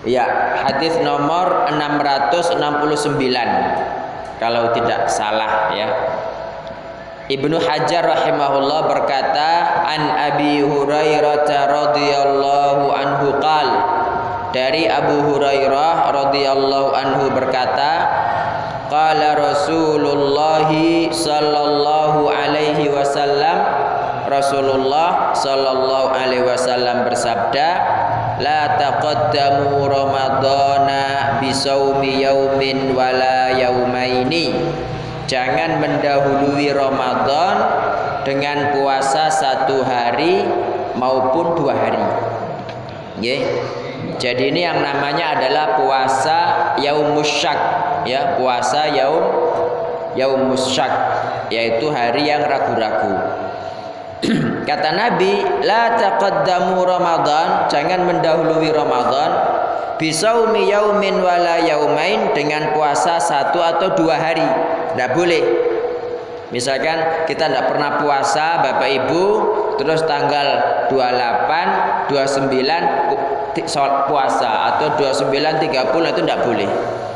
Ya, hadis nomor 669 kalau tidak salah ya. Ibnu Hajar rahimahullah berkata, an Abi Hurairah radhiyallahu anhu qal, dari Abu Hurairah radhiyallahu anhu berkata, qala Rasulullah sallallahu alaihi wasallam, Rasulullah sallallahu alaihi wasallam bersabda, la taqaddamu ramadhana bisawmi yaumin wala yaumaini, jangan mendahului Ramadan dengan puasa 1 hari maupun 2 hari. Nggih. Jadi ini yang namanya adalah puasa yaumus syak ya, puasa yaumus syak, yaitu hari yang ragu-ragu. Kata Nabi, la taqaddamu Ramadan, jangan mendahului Ramadan bisaumi yaumin wala yaumain, dengan puasa 1 atau 2 hari. Tidak boleh. Misalkan kita tidak pernah puasa Bapak Ibu, terus tanggal 28, 29 puasa, atau 29, 30, itu tidak boleh.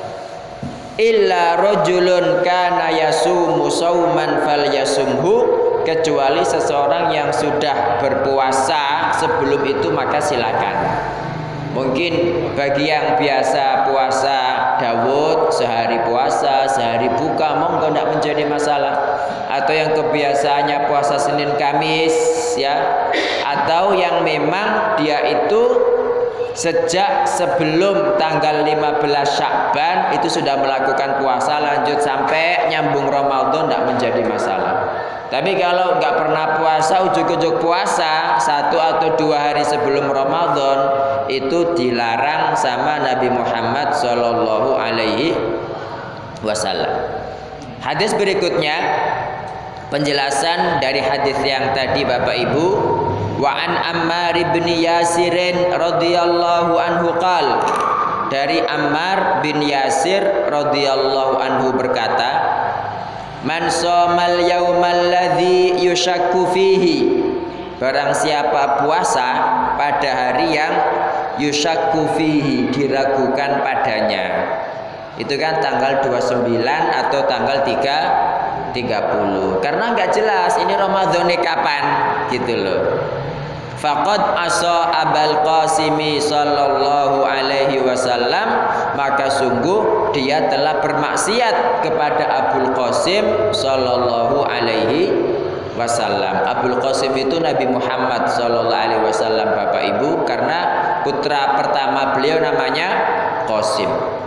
Illa rajulun kana yasumu sauman falyasumhu, kecuali seseorang yang sudah berpuasa sebelum itu maka silakan. Mungkin bagi yang biasa puasa Dawud, sehari puasa, sehari buka, monggo tidak menjadi masalah. Atau yang kebiasaannya puasa Senin Kamis ya, atau yang memang dia itu sejak sebelum tanggal 15 Sya'ban itu sudah melakukan puasa lanjut sampai nyambung Ramadan, tidak menjadi masalah. Tapi kalau nggak pernah puasa, ujuk-ujuk puasa 1 atau 2 hari sebelum Ramadan, itu dilarang sama Nabi Muhammad Sallallahu Alaihi Wasallam. Hadis berikutnya, penjelasan dari hadis yang tadi Bapak Ibu. Wa an Ammar bin Yasir radhiyallahu anhu qal, dari Ammar bin Yasir radhiyallahu anhu berkata, man shamal yaumal ladzi yushakku fihi, barang siapa puasa pada hari yang yushakku fihi, diragukan padanya. Itu kan tanggal 29 atau tanggal 30, karena nggak jelas ini Ramadannya kapan gitu loh. Faqad asa Abul Qasimi sallallahu alaihi wasallam, maka sungguh dia telah bermaksiat kepada Abul Qasim sallallahu alaihi wasallam. Abul Qasim itu Nabi Muhammad sallallahu alaihi wasallam Bapak Ibu, karena putra pertama beliau namanya Qasim.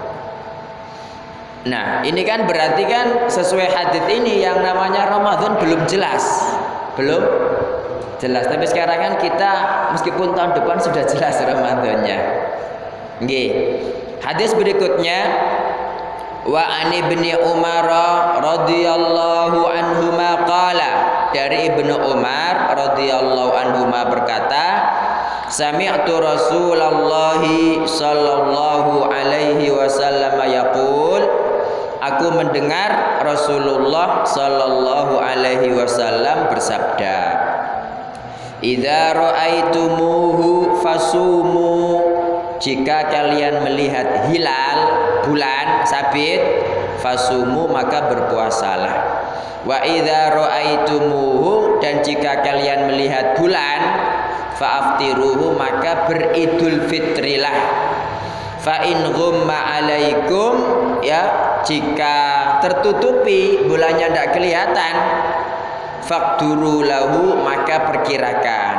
Nah, ini kan berarti kan sesuai hadis ini yang namanya Ramadan belum jelas. Belum jelas. Tapi sekarang kan kita meskipun tahun depan sudah jelas Ramadannya. Nggih. Hadis berikutnya, wa ani ibni Umar radhiyallahu anhuma qala, dari Ibnu Umar radhiyallahu anhuma berkata, sami'tu Rasulullah sallallahu alaihi wasallam yaqul, aku mendengar Rasulullah sallallahu alaihi wasallam bersabda, idza ra'aitumuhu fasumu, jika kalian melihat hilal bulan sabit, fasumu maka berpuasalah. Wa idza ra'aitumuhu, dan jika kalian melihat bulan, fa'aftiruhu maka beridul fitrilah. Fa in ghumma alaikum, ya, jika tertutupi bulannya tidak kelihatan, faqduru lahu maka perkirakan.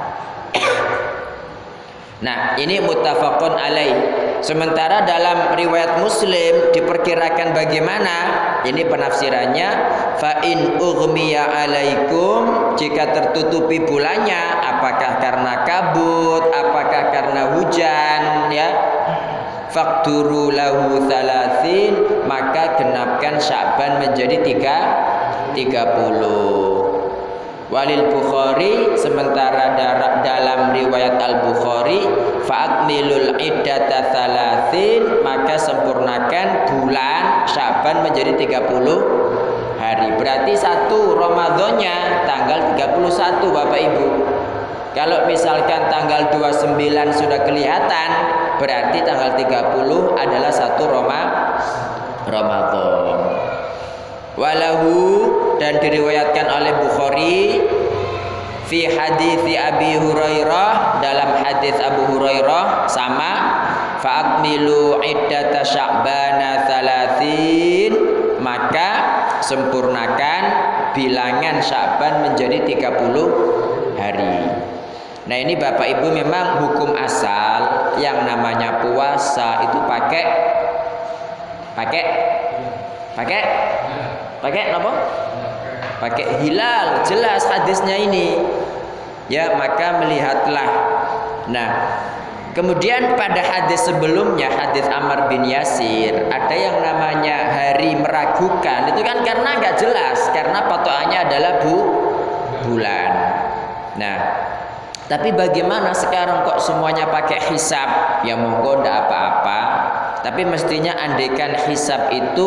Nah, ini muttafaqun alaih. Sementara dalam riwayat Muslim diperkirakan bagaimana? Ini penafsirannya, fa in ughmiya alaikum, jika tertutupi bulannya, apakah karena kabut, apakah karena hujan, ya, faqduru lahu 30, maka genapkan Sya'ban menjadi 30. Walil Bukhari, sementara dalam riwayat Al-Bukhari, fa'akmilul iddata 30, maka sempurnakan bulan Sya'ban menjadi 30 hari. Berarti 1 Ramadannya tanggal 31 Bapak Ibu. Kalau misalkan tanggal 29 sudah kelihatan, berarti tanggal 30 adalah 1 Ramadan. Walahu, dan diriwayatkan oleh Bukhari fi hadits Abi Hurairah, dalam hadis Abu Hurairah sama, fa'akmilu iddata sya'bana 30, maka sempurnakan bilangan Sya'ban menjadi 30 hari. Nah, ini Bapak Ibu memang hukum asal yang namanya puasa itu pakai apa? Pakai hilal, jelas hadisnya ini. Ya, maka melihatlah. Nah, kemudian pada hadis sebelumnya, hadis Ammar bin Yasir, ada yang namanya hari meragukan. Itu kan karena nggak jelas, karena patokannya adalah bulan. Nah, tapi bagaimana sekarang kok semuanya pakai hisab? Ya monggo ndak apa-apa. Tapi mestinya andaikan hisab itu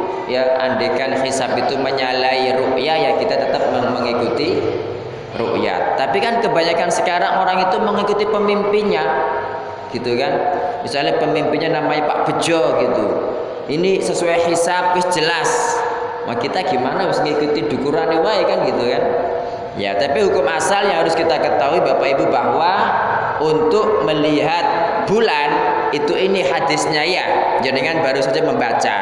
menyalahi ru'yah, ya kita tetap mengikuti ru'yah. Tapi kan kebanyakan sekarang orang itu mengikuti pemimpinnya, gitu kan? Misalnya pemimpinnya namanya Pak Bejo gitu. Ini sesuai hisab wis jelas. Nah, kita gimana harus ngikuti dukurane wae kan gitu kan? Ya, tapi hukum asal yang harus kita ketahui Bapak Ibu bahwa untuk melihat bulan itu ini hadisnya ya, jenengan baru saja membaca.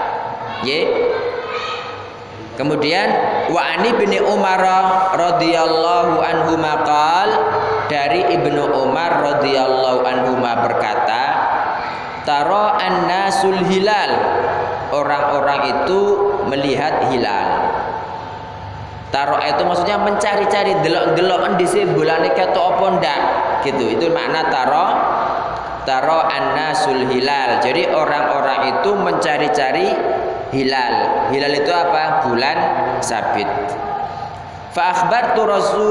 Kemudian wa ani bin Umar radhiyallahu anhu maqal, dari Ibnu Umar radhiyallahu anhu berkata, tara annasul hilal, orang-orang itu melihat hilal. Taro itu maksudnya mencari-cari, delok-delokan dhisik bulane ketok apa ndak gitu. Itu makna taro annasul hilal. Jadi orang-orang itu mencari-cari hilal. Hilal itu apa? Bulan sabit. Fa akhbartu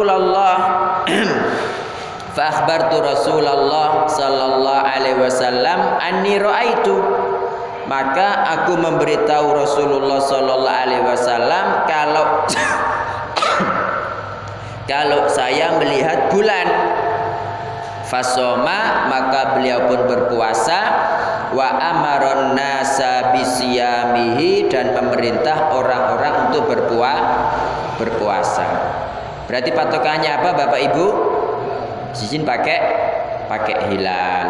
Rasulullah sallallahu alaihi wasallam anni raaitu, maka aku memberitahu Rasulullah sallallahu alaihi wasallam kalau saya melihat bulan. Fasoma, maka beliau pun berpuasa. Wa amaron nasa bisiyamihi, dan memerintah orang-orang untuk berpuasa. Berarti patokannya apa Bapak Ibu? Izin pakai hilal.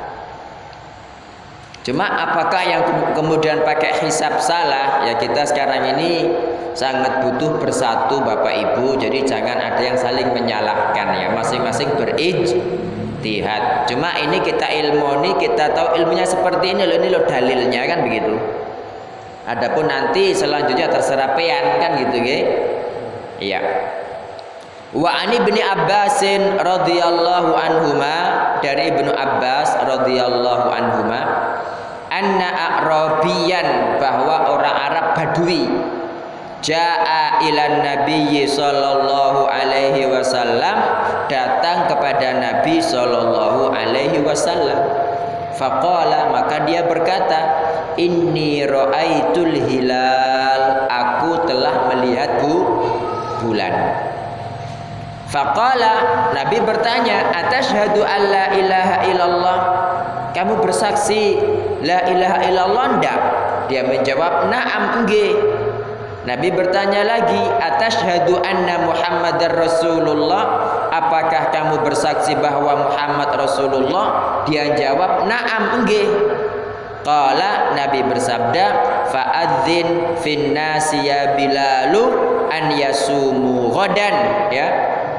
Cuma apakah yang kemudian pakai hisab salah? Ya kita sekarang ini sangat butuh bersatu Bapak Ibu. Jadi jangan ada yang saling menyalahkan ya. Masing-masing berijtihad. Cuma ini kita ilmoni, kita tahu ilmunya seperti ini loh dalilnya kan begitu. Adapun nanti selanjutnya terserah pean kan gitu ya. Iya. Wa ani bin Abbasin radhiyallahu anhuma, dari Ibnu Abbas radhiyallahu anhuma, anna a'rabiyan, bahwa orang Arab Badui, jaa ilan nabiyyi sallallahu alaihi wasallam, datang kepada Nabi sallallahu alaihi wasallam. Faqala, maka dia berkata, inni ra'aitul hilal, aku telah melihat bulan. Faqala, Nabi bertanya, atashhadu an la ilaha illallah, kamu bersaksi la ilaha illallah enggak? Dia menjawab, na'am, enggak. Nabi bertanya lagi, atashhadu anna Muhammadar Rasulullah, apakah kamu bersaksi bahwa Muhammad Rasulullah? Dia jawab, na'am, enggak. Qala, Nabi bersabda, fa'adzin fin nasi ya Bilalu an yasumu ghadan, ya.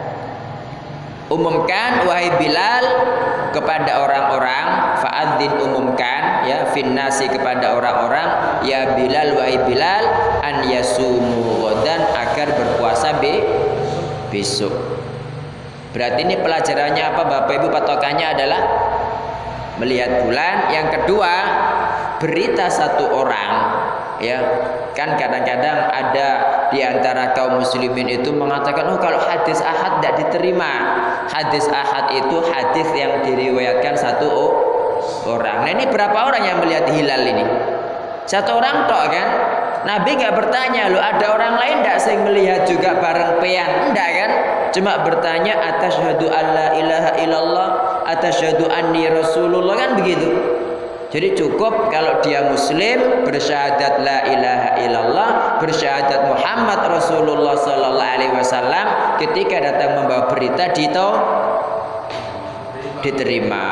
Umumkan wahai Bilal kepada orang-orang, fa'adzin, umumkan ya, finnasi kepada orang-orang, ya Bilal, wahai Bilal, an yasumu ghadan, agar berpuasa besok. Berarti ini pelajarannya apa Bapak Ibu? Patokannya adalah melihat bulan. Yang kedua, berita satu orang, ya kan kadang-kadang ada di antara kaum muslimin itu mengatakan, oh kalau hadis ahad tidak diterima. Hadis ahad itu hadis yang diriwayatkan satu orang. Nah ini berapa orang yang melihat hilal ini? Satu orang tok kan? Nabi nggak bertanya, lo ada orang lain tidak sing melihat juga bareng pean? Enggak kan? Cuma bertanya, atashhadu alla ilaha illallah, atasyhadu anni rasulullah, kan begitu. Jadi cukup kalau dia muslim, bersyahadat la ilaha illallah, bersyahadat Muhammad Rasulullah sallallahu alaihi wasallam, ketika datang membawa berita diterima.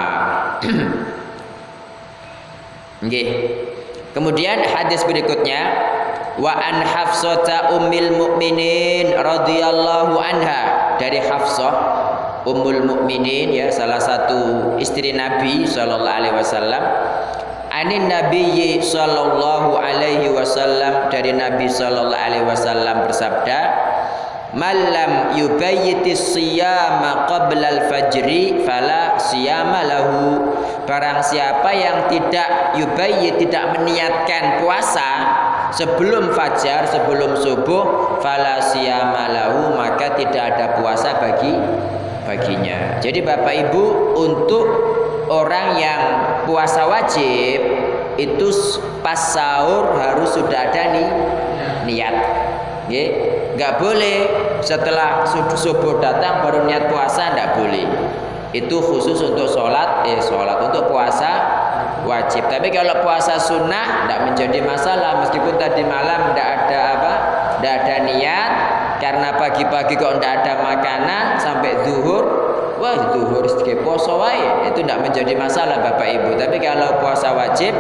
Nggih. Kemudian hadis berikutnya, wa an Hafsah ummil mukminin radhiyallahu anha, dari Hafsah ummul mukminin, ya, salah satu istri Nabi sallallahu alaihi wasallam. Anin Nabiyyi sallallahu alaihi wasallam, dari Nabi sallallahu alaihi wasallam bersabda, "Malam yubayyitis siyama qabla al-fajri fala siyama lahu." Barang siapa yang tidak yubayyit, tidak meniatkan puasa sebelum fajar, sebelum subuh, fala siyama lahu, maka tidak ada puasa baginya. Jadi Bapak Ibu, untuk orang yang puasa wajib itu pas sahur harus sudah ada niat. Nggak boleh setelah subuh datang baru niat puasa, nggak boleh. Itu khusus untuk sholat untuk puasa wajib. Tapi kalau puasa sunnah nggak menjadi masalah, meskipun tadi malam nggak ada niat, karena pagi-pagi kok nggak ada makanan sampai zuhur, wah zuhur sedikit poso wae, itu nggak menjadi masalah Bapak Ibu. Tapi kalau puasa wajib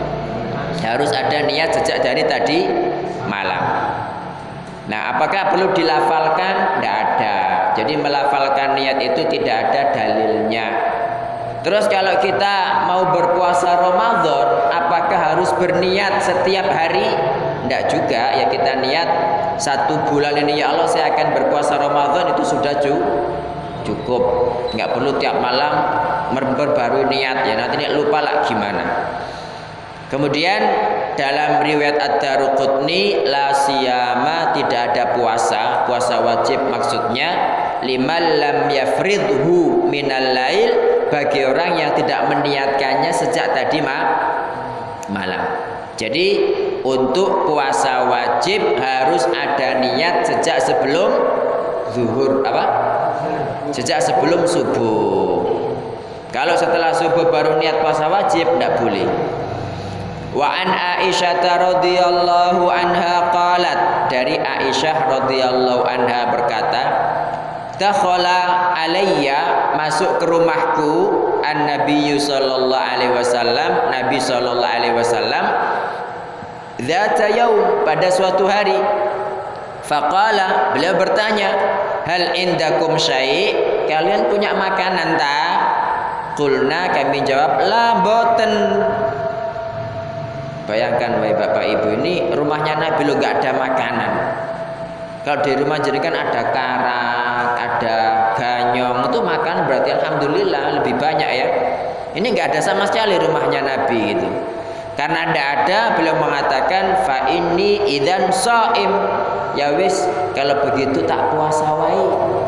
harus ada niat sejak dari tadi malam. Nah, apakah perlu dilafalkan? Tidak ada. Jadi melafalkan niat itu tidak ada dalilnya. Terus kalau kita mau berpuasa Ramadan, apakah harus berniat setiap hari? Tidak juga. Ya, kita niat 1 bulan ini, ya Allah saya akan berpuasa Ramadan, itu sudah cukup. Nggak perlu tiap malam memperbarui niat, ya nanti lupa lah gimana. Kemudian dalam riwayat Ad-Daruqutni, la siyama, tidak ada puasa wajib maksudnya, liman lam yafridhu minal lail, bagi orang yang tidak meniatkannya sejak tadi malam. Jadi untuk puasa wajib harus ada niat sejak sebelum zuhur, sejak sebelum subuh. Kalau setelah subuh baru niat puasa wajib, tidak boleh. Wa an Aisyah radhiyallahu anha qalat, dari Aisyah radhiyallahu anha berkata, dakhala alayya, masuk ke rumahku, an-nabiy sallallahu alaihi wasallam, Nabi sallallahu alaihi wasallam, dzata yaum, pada suatu hari. Faqala, beliau bertanya, hal indakum syai', kalian punya makanan tak? Qulna, kami jawab, la boten. Bayangkan wahai Bapak Ibu, ini rumahnya Nabi lo nggak ada makanan. Kalau di rumah jadi kan ada karak, ada ganyong, itu makan berarti alhamdulillah lebih banyak ya. Ini nggak ada sama sekali rumahnya Nabi itu. Karena tidak ada, beliau mengatakan fa inni idzan shaim, ya wis kalau begitu tak puasa wae.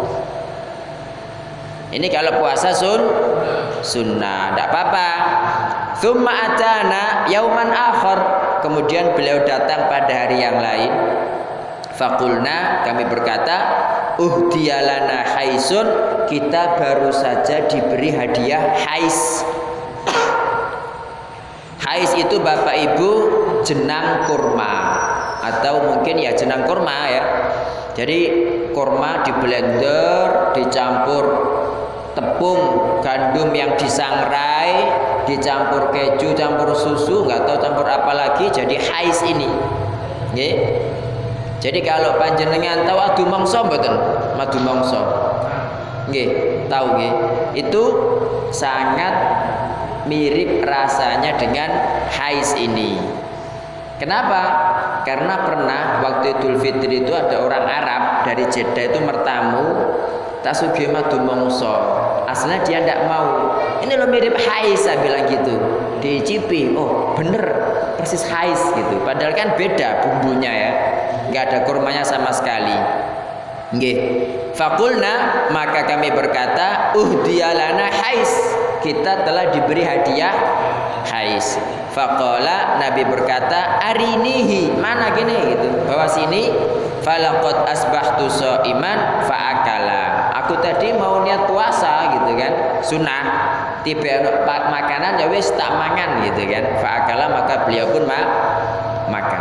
Ini kalau puasa sunnah, tidak apa-apa. Tsumma atana yauman akhar, kemudian beliau datang pada hari yang lain. Faqulna, kami berkata, uhdiyalana haisun, kita baru saja diberi hadiah hais. Hais itu Bapak Ibu jenang kurma, atau mungkin ya jenang kurma ya. Jadi kurma di blender, dicampur tepung gandum yang disangrai, dicampur keju, campur susu, nggak tahu campur apa lagi, jadi hais ini. Nggih. Jadi kalau panjenengan tahu adu mangsa mboten? Madu mangsa. Nggih, tahu nggih. Itu sangat mirip rasanya dengan hais ini. Kenapa? Karena pernah waktu Idul Fitri itu ada orang Arab dari Jeddah itu mertamu, tak sugih madu mangsa. Aslinya dia tidak mau. Ini lo mirip hais, saya bilang gitu. Dicipi, oh bener persis hais gitu. Padahal kan beda bumbunya ya, nggak ada kurmanya sama sekali. Nggih. Fakulna, maka kami berkata, uhdiyalana hais, kita telah diberi hadiah hais. Faqala, Nabi berkata, arinihi, mana gini gitu, bawa sini. Falaqad asbahtu shaiman faakala, aku kamu tadi mau niat puasa gitu kan, sunnah, tiba makanan ya wis tak mangan gitu kan. Fa'akala maka beliau pun makan.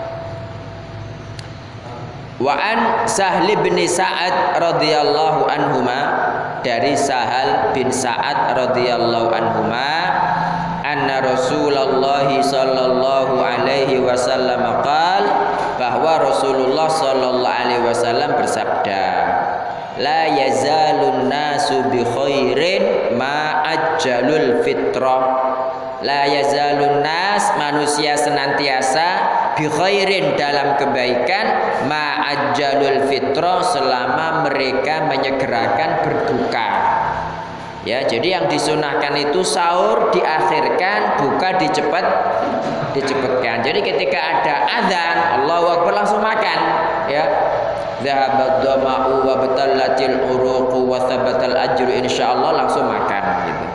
Wa an Sahal bin Sa'ad radhiyallahu anhuma, dari Sahal bin Sa'ad radhiyallahu anhuma, anna Rasulullah sallallahu alaihi wasallam qaal, bahwa Rasulullah sallallahu alaihi wasallam bersabda, la yazalun nasu bi khairin ma ajjalul fitrah. La yazalun nas, manusia senantiasa bi khairin, dalam kebaikan, ma ajjalul fitrah, selama mereka menyegerakan berbuka. Ya, jadi yang disunahkan itu sahur diakhirkan, buka dicepatkan. Jadi ketika ada azan, Allahu Akbar, langsung makan, ya. Dhahabat dhama'u wa batallatil uruqu wa thabatal ajru, insyaallah langsung makan gitu.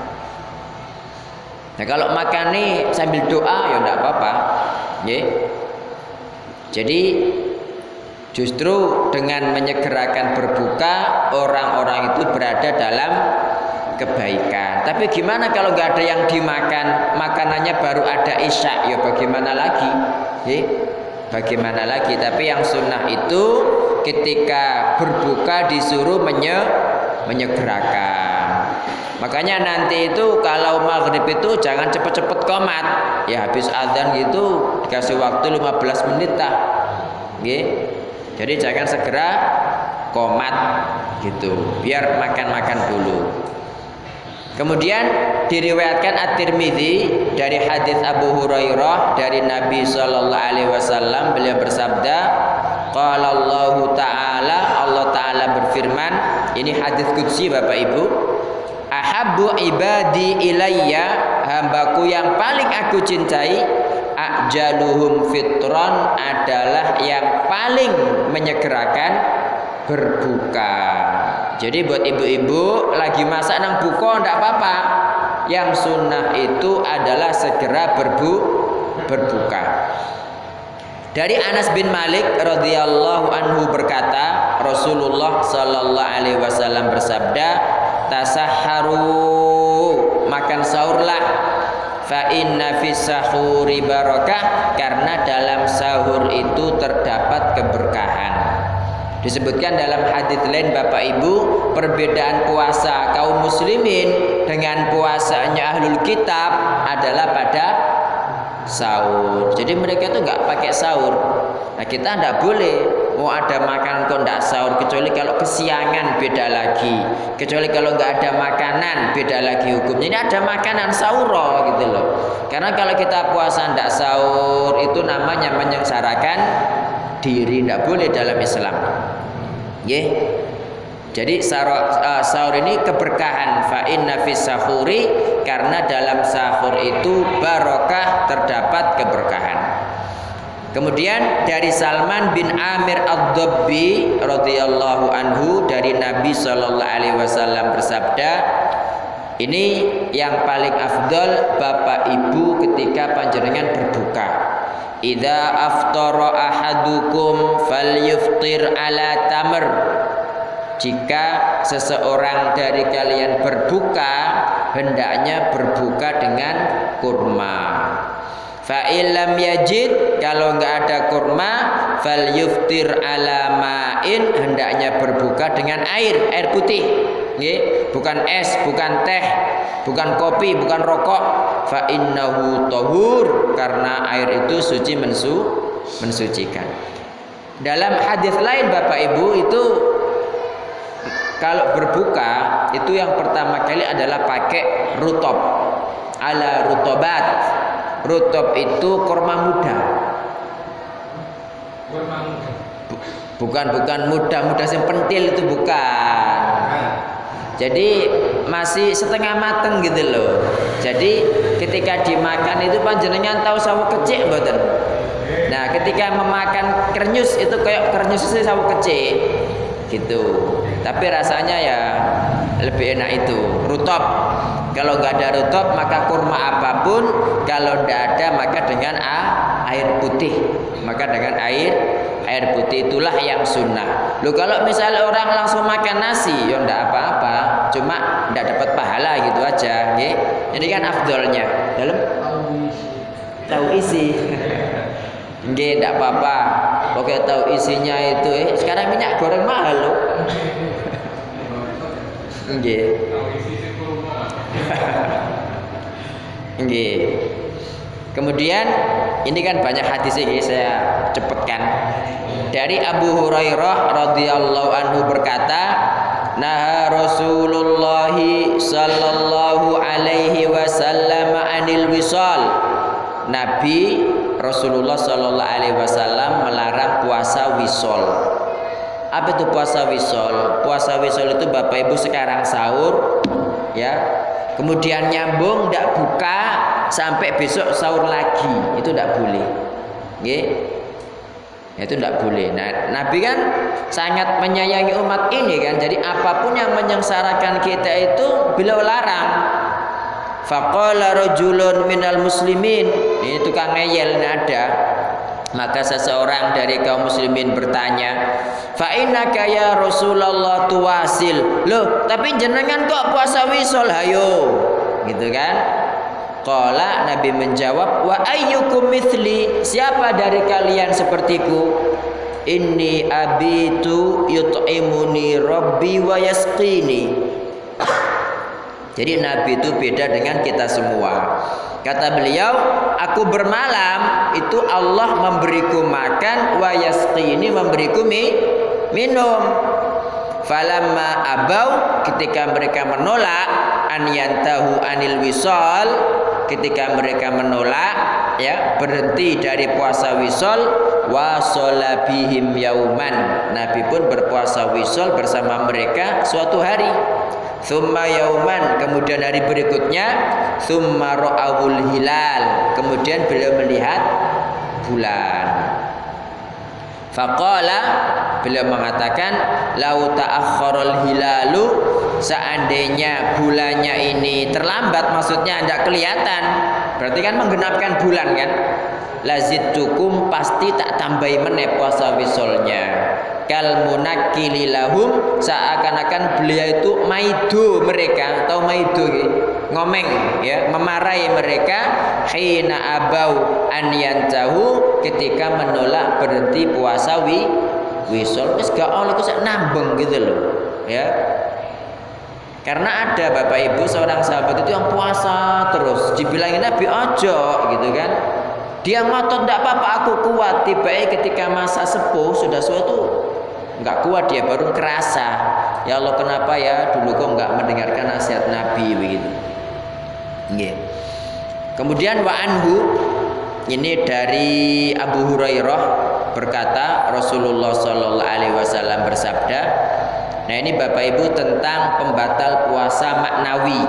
Nah, kalau makan nih sambil doa ya enggak apa-apa, ya. Jadi justru dengan menyegerakan berbuka, orang-orang itu berada dalam kebaikan. Tapi gimana kalau nggak ada yang dimakan, makanannya baru ada isya, ya bagaimana lagi? Bagaimana lagi? Tapi yang sunnah itu ketika berbuka disuruh menyegerakan. Makanya nanti itu kalau maghrib itu jangan cepet-cepet qomat. Ya habis adzan gitu dikasih waktu 15 menit lah. Jadi jangan segera qomat gitu. Biar makan-makan dulu. Kemudian diriwayatkan At-Tirmidzi dari hadis Abu Hurairah dari Nabi sallallahu alaihi wasallam, beliau bersabda, qala Allah Ta'ala berfirman, ini hadis qudsi Bapak Ibu, ahabbu ibadi ilayya, hambaku yang paling aku cintai, ajaluhum fitron, adalah yang paling menyegerakan berbuka. Jadi buat ibu-ibu lagi masak nang buka ndak apa-apa. Yang sunnah itu adalah segera berbuka. Dari Anas bin Malik radhiyallahu anhu berkata, Rasulullah sallallahu alaihi wasallam bersabda, tasahharu, makan sahurlah, fa inna fis sahuri barakah, karena dalam sahur itu terdapat keberkahan. Disebutkan dalam hadis lain Bapak Ibu, perbedaan puasa kaum muslimin dengan puasanya ahlul kitab adalah pada sahur. Jadi mereka itu nggak pakai sahur. Nah kita nggak boleh, mau ada makanan kok nggak sahur, kecuali kalau kesiangan beda lagi, kecuali kalau nggak ada makanan beda lagi hukumnya. Ini ada makanan sahur gitu loh. Karena kalau kita puasa nggak sahur itu namanya menyengsarakan diri, tidak boleh dalam Islam. Jadi sahur ini keberkahan, fa inna fis sahuri, karena dalam sahur itu barokah, terdapat keberkahan. Kemudian dari Salman bin Amir Ad-Dabbi radhiyallahu anhu, dari Nabi sallallahu alaihi wasallam bersabda, ini yang paling afdal Bapak Ibu ketika panjenengan berbuka. Idza aftara ahadukum falyuftir ala tamr. Jika seseorang dari kalian berbuka, hendaknya berbuka dengan kurma. Fa illam yajid, kalau enggak ada kurma, falyuftir ala ma'in, hendaknya berbuka dengan air putih. Bukan es, bukan teh, bukan kopi, bukan rokok. Fa innahu tahur, karena air itu suci, mensucikan. Dalam hadis lain Bapak Ibu itu kalau berbuka itu yang pertama kali adalah pakai rutob, ala rutobat. Rutob itu kurma muda. Bukan muda yang pentil itu bukan. Jadi masih setengah mateng gitu loh. Jadi ketika dimakan itu panjenengan tahu sawo kecik mboten? Nah, ketika memakan kernyus itu kayak kernyus sawo kecik gitu. Tapi rasanya ya lebih enak itu rutob. Kalau nggak ada rutob maka kurma apapun, kalau nggak ada maka dengan air putih, maka dengan air Air putih itulah yang sunnah. Loh kalau misalnya orang langsung makan nasi, ya ndak apa-apa, cuma ndak dapat pahala gitu aja, nggih. Ini kan afdolnya. Dalam tahu isi. Nggih, ndak apa-apa. Pokoknya tahu isinya itu sekarang minyak goreng mahal loh. Nggih. Nggih. Kemudian ini kan banyak hadis ini saya cepatkan. Dari Abu Hurairah radhiyallahu anhu berkata, "Naha Rasulullah sallallahu alaihi wasallam 'anil wisal." Nabi Rasulullah sallallahu alaihi wasallam melarang puasa wisol. Apa itu puasa wisol? Puasa wisol itu Bapak Ibu sekarang sahur ya. Kemudian nyambung tidak buka sampai besok sahur lagi, itu tidak boleh. Nggih. Itu tidak boleh. Nah, Nabi kan sangat menyayangi umat ini kan. Jadi apapun yang menyengsarakan kita itu beliau larang. Faqala rajulun minal muslimin, ini tukang ngeyel ada. Maka seseorang dari kaum muslimin bertanya, "Fa innaka ya Rasulullah tuwasil." Loh, tapi jenengan kok puasa wisol hayo? Gitu kan? Qala, Nabi menjawab, "Wa ayyukum mithli?" Siapa dari kalian sepertiku? "Inni abitu yut'imuni rabbi wa yasqini." Jadi Nabi itu beda dengan kita semua. Kata beliau, aku bermalam itu Allah memberiku makan, wa yasqini memberiku minum. Falamma abau, ketika mereka menolak, an yantahu anil wisal, ketika mereka menolak ya berhenti dari puasa wisal, wasala bihim yauman, Nabi pun berpuasa wisal bersama mereka suatu hari. Thumma yauman, kemudian hari berikutnya, thumma ra'awul hilal, kemudian beliau melihat bulan. Faqala, beliau mengatakan, lau ta'akhkharul hilalu, seandainya bulannya ini terlambat, maksudnya tidak kelihatan, berarti kan menggenapkan bulan kan, lazidtukum, pasti tak tambahi meneh puasa wisolnya. Kal munakkili lahum, seakan-akan beliau itu maido mereka, tahu maido ngomeng ya, memarahi mereka, hina abau an yantahu, ketika menolak berhenti puasa wisol. Wis gak oleh ku sak nambeng gitu loh ya. Karena ada Bapak Ibu seorang sahabat itu yang puasa terus, dibilangin Nabi ojo gitu kan. Dia ngotot, tidak apa-apa aku kuat. Tiba-tiba ketika masa sepuh sudah suatu nggak kuat, dia baru kerasa, ya Allah kenapa ya dulu kok nggak mendengarkan nasihat Nabi begitu. Yeah. Kemudian wa anhu, ini dari Abu Hurairah berkata Rasulullah Shallallahu Alaihi Wasallam bersabda. Nah ini Bapak Ibu tentang pembatal puasa maknawi.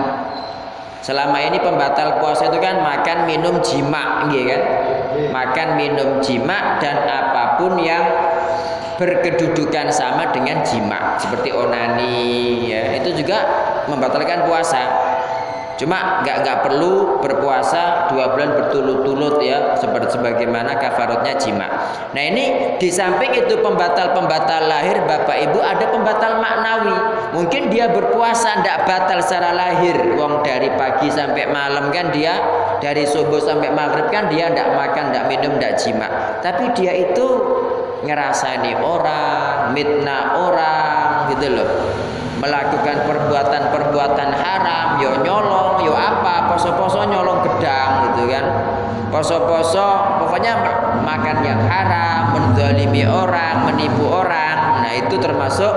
Selama ini pembatal puasa itu kan makan minum jima, gitu kan? Makan minum jima dan apapun yang berkedudukan sama dengan jima, seperti onani ya, itu juga membatalkan puasa. Cuma nggak perlu berpuasa 2 bulan berturut-turut ya, seperti sebagaimana kafaratnya jima. Nah ini di samping itu pembatal lahir Bapak Ibu, ada pembatal maknawi. Mungkin dia berpuasa tidak batal secara lahir, wong dari pagi sampai malam kan dia, dari subuh sampai maghrib kan dia tidak makan, tidak minum, tidak jima. Tapi dia itu ngerasani orang, mitnah orang gitu loh, melakukan perbuatan haram, yo nyolong, yo apa, poso-poso nyolong gedang gitu kan, poso-poso pokoknya makan yang haram, menzalimi orang, menipu orang. Nah itu termasuk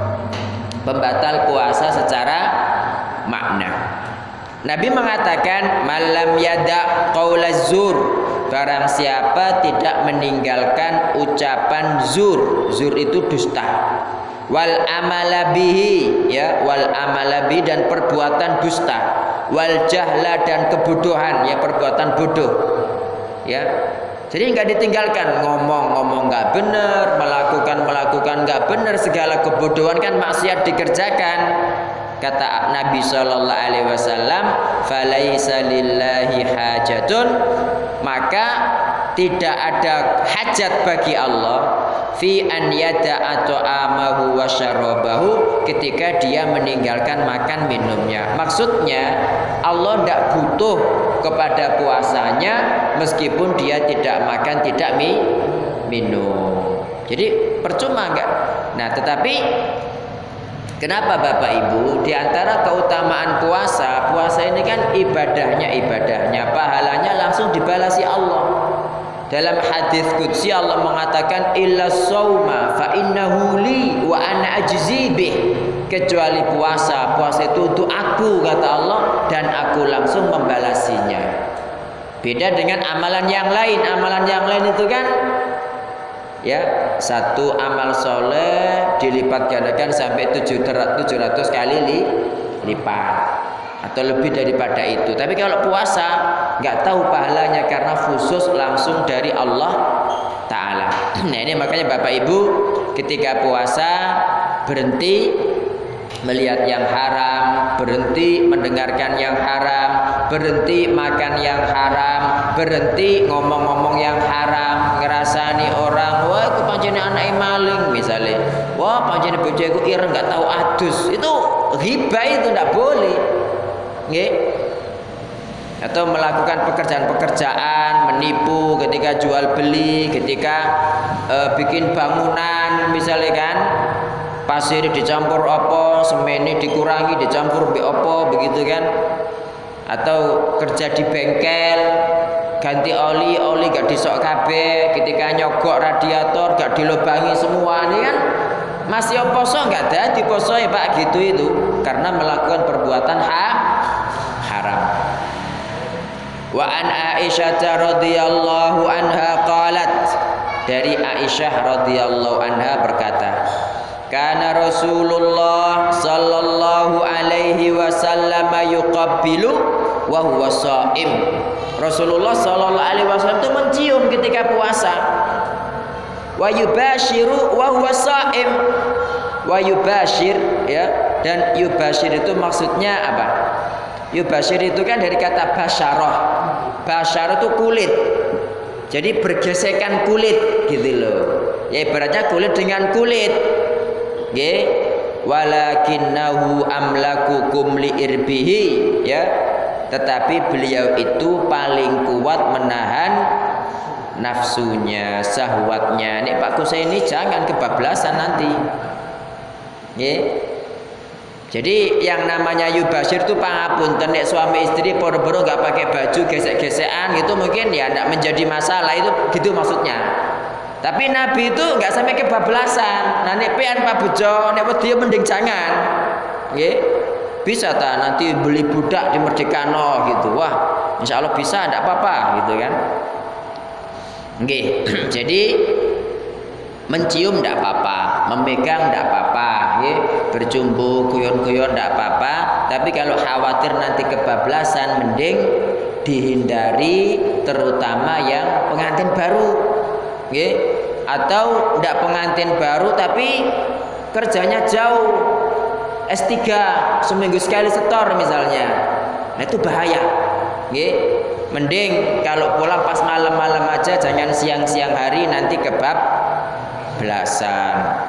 pembatal puasa secara makna. Nabi mengatakan malam yada qaulaz zur, barang siapa tidak meninggalkan ucapan zur itu dusta, wal amalabihi ya, wal amalabi dan perbuatan dusta, wal jahla dan kebodohan ya, perbuatan bodoh ya. Jadi nggak ditinggalkan, ngomong nggak benar, melakukan nggak benar, segala kebodohan kan maksiat dikerjakan. Kata Nabi Shallallahu Alaihi Wasallam, falaisa lillahi hajatun, maka tidak ada hajat bagi Allah fi an yada'a ta'amahu wa syarabahu, ketika dia meninggalkan makan minumnya. Maksudnya Allah tidak butuh kepada puasanya meskipun dia tidak makan, tidak minum. Jadi percuma enggak. Nah, tetapi kenapa Bapak Ibu? Di antara keutamaan puasa, puasa ini kan ibadahnya, pahalanya langsung dibalasi Allah. Dalam hadis qudsi Allah mengatakan illa shauma fa innahu li wa ana ajzi bih. Kecuali puasa itu untuk aku kata Allah dan aku langsung membalasinya. Beda dengan amalan yang lain. Amalan yang lain itu kan ya, satu amal soleh dilipat gandakan sampai 700 kali lipat atau lebih daripada itu. Tapi kalau puasa nggak tahu pahalanya karena khusus langsung dari Allah Ta'ala. Nah ini makanya Bapak Ibu ketika puasa berhenti melihat yang haram, berhenti mendengarkan yang haram, berhenti makan yang haram, berhenti ngomong-ngomong yang haram, ngerasani orang, wah aku pancene anake maling misalnya, wah pancene bojoku ireng nggak tahu adus, itu ghibah, itu nggak boleh, nggih. Atau melakukan pekerjaan-pekerjaan, menipu ketika jual beli, ketika bikin bangunan misalnya kan, pasir dicampur apa, semeni dikurangi dicampur be apa, begitu kan. Atau kerja di bengkel, ganti oli gak disok kabeh, ketika nyogok radiator gak dilubangi semua, ini kan masih poso gak ada di poso ya Pak, gitu itu karena melakukan perbuatan haram. Wa an Aisyah radhiyallahu anha qalat, dari Aisyah radhiyallahu anha berkata, kana Rasulullah sallallahu alaihi wasallam yuqabbilu wa huwa shaim. Rasulullah sallallahu alaihi wasallam itu mencium ketika puasa. Wa yubashiru wa huwa shaim. Wa yubashir ya, dan yubashir itu maksudnya apa? Yubashir itu kan dari kata basyarah. Basyarah itu kulit. Jadi bergesekan kulit gitu loh. Ya ibaratnya kulit dengan kulit. Nggih, walakinnahu amlakukum liirbihi ya, tetapi beliau itu paling kuat menahan nafsunya, syahwatnya. Nek Pak Kusaini jangan kebablasan nanti. Nggih. Jadi yang namanya yubashir itu pangapunten, nek suami istri boro-boro enggak pakai baju gesek-gesekan gitu mungkin ya enggak menjadi masalah, itu gitu maksudnya. Tapi Nabi itu enggak sampai kebablasan. Nah nek pian Pak Bejo, nek wedi mending jangan. Nggih. Bisa ta nanti beli budak di Merdekano gitu. Wah, insyaallah bisa, enggak apa-apa gitu kan. Nggih. Jadi mencium enggak apa-apa, memegang enggak apa-apa, nggih. Berjumbu guyon-guyon enggak apa-apa, tapi kalau khawatir nanti kebablasan mending dihindari, terutama yang pengantin baru. Nggih. Atau ndak pengantin baru tapi kerjanya jauh, S3 seminggu sekali setor misalnya. Nah itu bahaya. Nggih. Mending kalau pulang pas malam-malam aja, jangan siang-siang hari nanti kebablasan.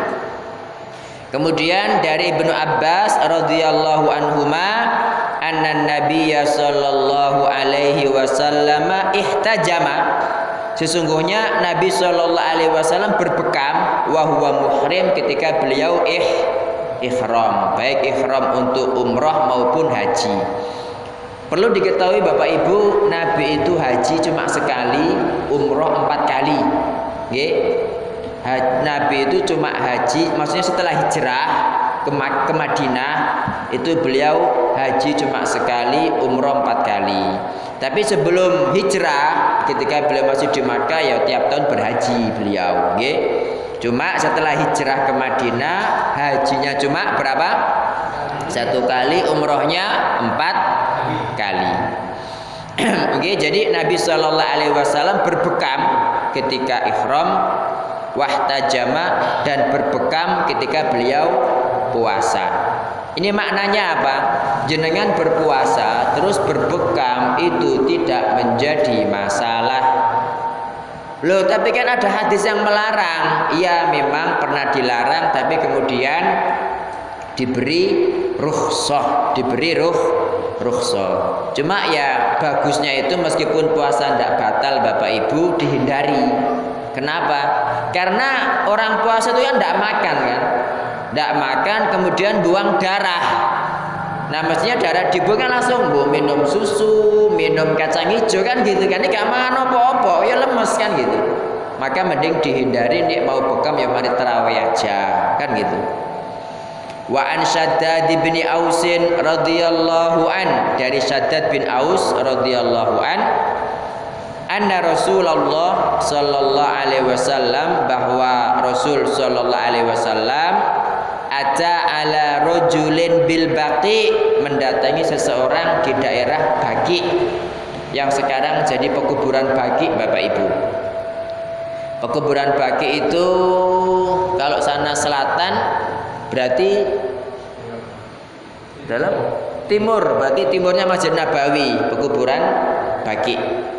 Kemudian dari Ibnu Abbas radhiyallahu anhuma, anna Nabiyya sallallahu alaihi wasallam ihtajama, sesungguhnya Nabi sallallahu alaihi wasallam berbekam wa huwa muhrim, ketika beliau ihram, baik ihram untuk umrah maupun haji. Perlu diketahui Bapak Ibu, Nabi itu haji cuma sekali, umrah 4 kali. Nggih. Nabi itu cuma haji, maksudnya setelah hijrah ke Madinah itu beliau haji cuma sekali, umrah 4 kali. Tapi sebelum hijrah ketika beliau masih di Makkah ya tiap tahun berhaji beliau, nggih. Cuma setelah hijrah ke Madinah hajinya cuma berapa? 1 kali, umrohnya 4 kali. Oke, jadi Nabi Shallallahu Alaihi Wasallam berbekam ketika ihram, wahtajama, dan berbekam ketika beliau puasa. Ini maknanya apa? Jenengan berpuasa terus berbekam itu tidak menjadi masalah. Loh, tapi kan ada hadis yang melarang. Iya, memang pernah dilarang, tapi kemudian diberi rukhsah, rukhsah. Cuma ya bagusnya itu meskipun puasa tidak batal Bapak Ibu dihindari. Kenapa? Karena orang puasa itu kan tidak makan kan, tidak makan kemudian buang darah. Nah mestinya darah dibuang kan langsung minum susu, minum kacang hijau kan gitu kan. Ini gak makan apa-apa, ya lemes kan gitu. Maka mending dihindari nih, mau bekam ya mari tarawih aja kan gitu. Wa an Shaddad bin Ausin radhiyallahu an, dari Shaddad bin Aus radhiyallahu an, anna Rasulullah sallallahu alaihi wasallam, bahwa Rasul sallallahu alaihi wasallam ata ala rajulin bil Baqi, mendatangi seseorang di daerah Baqi yang sekarang jadi pekuburan Baqi Bapak Ibu. Pekuburan Baqi itu kalau sana selatan berarti dalam timur, berarti timurnya Masjid Nabawi, pekuburan Baqi.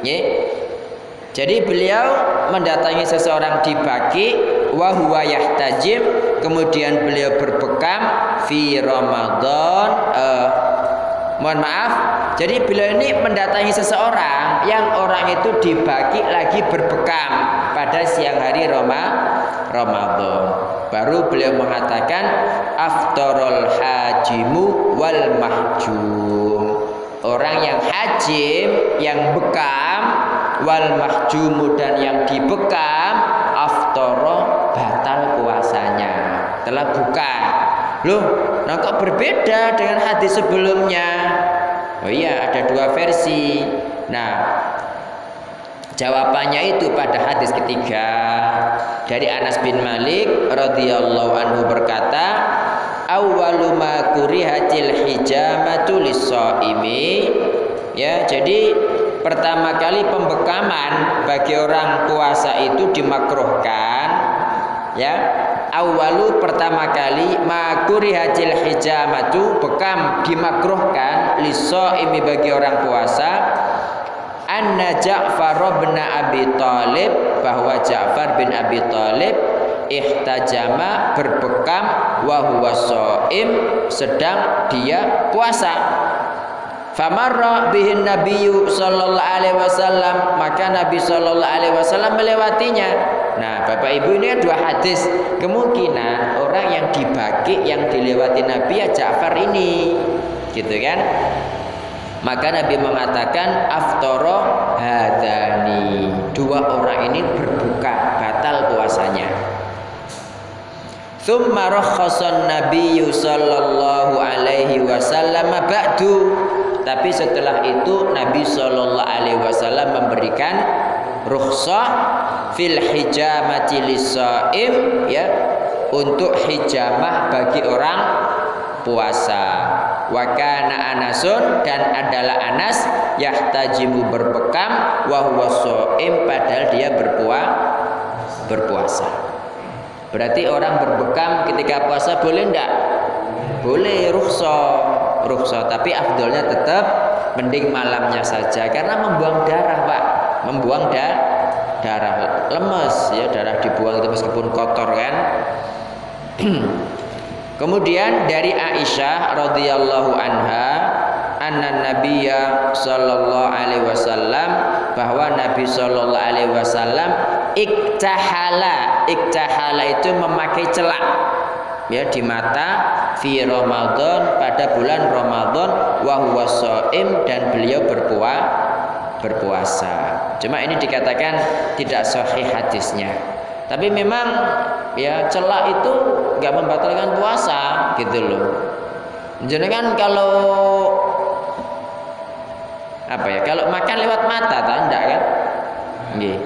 Jadi beliau mendatangi seseorang di Baqi, wa huwa yahtajim, kemudian beliau berbekam fi Ramadan. Mohon maaf, jadi beliau ini mendatangi seseorang yang orang itu di Baqi lagi berbekam pada siang hari Ramadan. Baru beliau mengatakan aftarul hajimu wal mahjum. Orang yang hajim, yang bekam, wal mahjumu, dan yang dibekam, aftara, batal puasanya, telah buka. Loh, nah kok berbeda dengan hadis sebelumnya? Oh iya, ada dua versi. Nah, jawabannya itu pada hadis ketiga dari Anas bin Malik radhiyallahu anhu berkata, awwalu ma kurihatil hijamatu lis-shaimi. Ya, jadi pertama kali pembekaman bagi orang puasa itu dimakruhkan. Ya, awwalu, pertama kali, ma kurihatil hijamatu, bekam dimakruhkan, lis-shaimi, bagi orang puasa. Anna Ja'far bin Abi Thalib, bahwa Ja'far bin Abi Thalib ihtajama, berbekam, wa huwa shaim, sedang dia puasa. Famarra bihin nabiyyu sallallahu alaihi wasallam, maka Nabi sallallahu alaihi wasallam melewatinya. Nah, Bapak Ibu, ini dua hadis. Kemungkinan orang yang dibagi, yang dilewati Nabi ya Ja'far ini, gitu kan? Maka Nabi mengatakan aftara hadani, dua orang ini berbuka, batal puasanya. Tsumma rakhasan nabiyyu sallallahu alaihi wasallam ba'du, tapi setelah itu Nabi sallallahu alaihi wasallam memberikan rukhsah fil hijamati lis-shaim, ya, untuk hijamah bagi orang puasa. Wa kana Anasun, dan adalah Anas, yahtajimu, berbekam, wa huwa shaim, padahal dia berpuasa. Berarti orang berbekam ketika puasa boleh enggak? Boleh, rukhsah, tapi afdolnya tetap mending malamnya saja, karena membuang darah, Pak. Membuang darah, lemes ya, darah dibuang itu meskipun kotor kan. Kemudian dari Aisyah radhiyallahu anha, anna Nabiyya sallallahu alaihi wasallam, bahwa Nabi sallallahu alaihi wasallam iktahala itu memakai celak, ya, di mata, fi Ramadan, pada bulan Ramadan, wa huwa shaim, dan beliau berpuasa. Cuma ini dikatakan tidak sahih hadisnya. Tapi memang ya celak itu nggak membatalkan puasa, gitu loh. Jadi kan kalau apa ya, kalau makan lewat mata tak enggak kan? Nggih.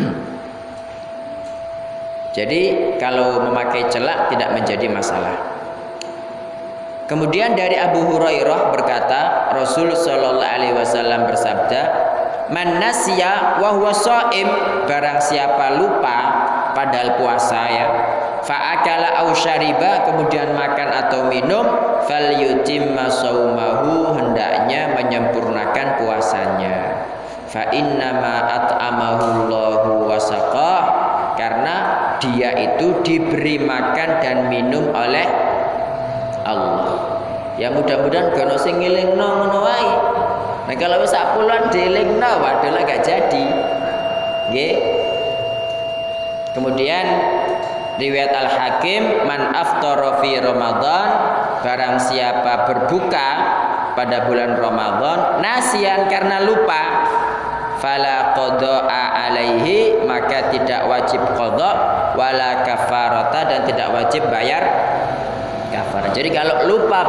Jadi kalau memakai celak tidak menjadi masalah. Kemudian dari Abu Hurairah berkata, Rasul sallallahu alaihi wasallam bersabda, man nasiya wa huwa shaim, barang siapa lupa padahal puasa, ya, fa akala au syariba, kemudian makan atau minum, falyutimma shaumahu, hendaknya menyempurnakan puasanya. fa innama at'amahullahu wa saqah, karena dia itu diberi makan dan minum oleh Allah. Ya mudah-mudahan gono sing ngelingno ngono wae. Nah kalau wis sapulan dielingno waduh gak jadi. Nggih. Kemudian riwayat Al-Hakim, man aftara fi Ramadan, barang siapa berbuka pada bulan Ramadan nasian karena lupa, fala qada'a alaihi, maka tidak wajib qada, wala kafarata, dan tidak wajib bayar kafarah. Jadi kalau lupa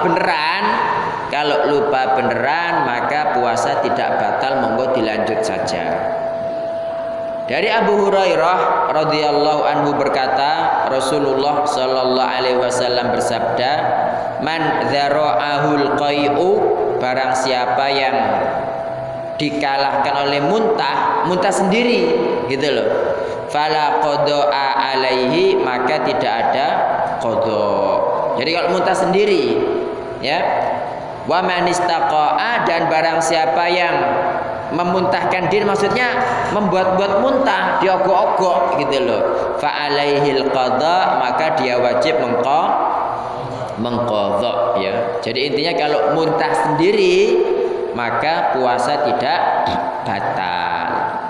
beneran maka puasa tidak batal, monggo dilanjut saja. Dari Abu Hurairah radhiyallahu anhu berkata, Rasulullah sallallahu alaihi wasallam bersabda, man dzara'ahul qai'u, barang siapa yang dikalahkan oleh muntah sendiri gitu loh, fala qada'a alaihi, maka tidak ada qada. Jadi kalau muntah sendiri ya, wa man istaqa'a, dan barang siapa yang memuntahkan diri, maksudnya membuat-buat muntah, diogok-ogok gitu loh, fa alaihil qada, maka dia wajib mengqadha ya. Jadi intinya kalau muntah sendiri maka puasa tidak batal.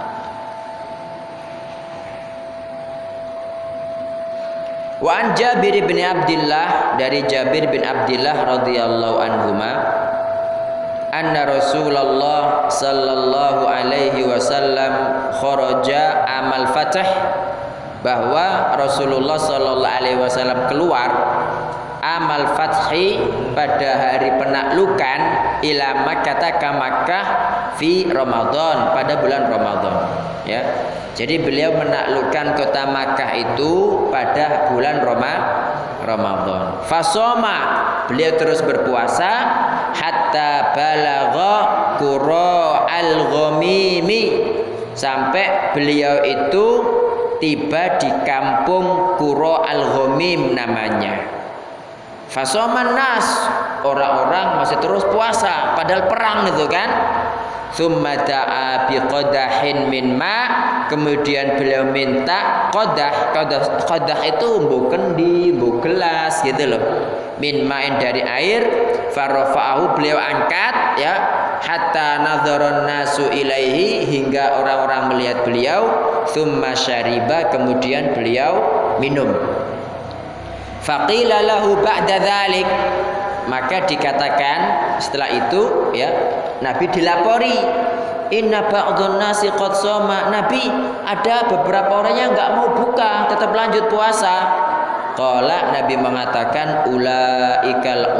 Wa an Jabir bin Abdullah, dari Jabir bin Abdullah radhiyallahu anhuma, anna Rasulullah sallallahu alaihi wasallam kharaja amal fath, bahwa Rasulullah sallallahu alaihi wasallam keluar amal fathi, pada hari penaklukan, ila Makkah, ke Makkah, fi Ramadan, pada bulan Ramadan ya. Jadi beliau menaklukkan kota Makkah itu pada bulan Ramadan. Fasoma, beliau terus berpuasa hatta balagha qura al-ghamimi, sampai beliau itu tiba di kampung Qura al-Ghamim namanya. Fasoman nas, orang-orang masih terus puasa padahal perang itu kan. Tsumma da'a biqadahin min ma, kemudian beliau minta qadah itu mbok kendi, mbok gelas gitu loh, min ma'in, dari air. Farafa'ahu, beliau angkat ya, hatta nadharon nasu ilaihi, hingga orang-orang melihat beliau. Tsumma syariba, kemudian beliau minum. Faqila lahu ba'da dzalik, maka dikatakan setelah itu ya, Nabi dilapori, inna ba'dun nasi qad shoma, Nabi, ada beberapa orang yang enggak mau buka, tetap lanjut puasa. Qala, Nabi mengatakan, ulaikal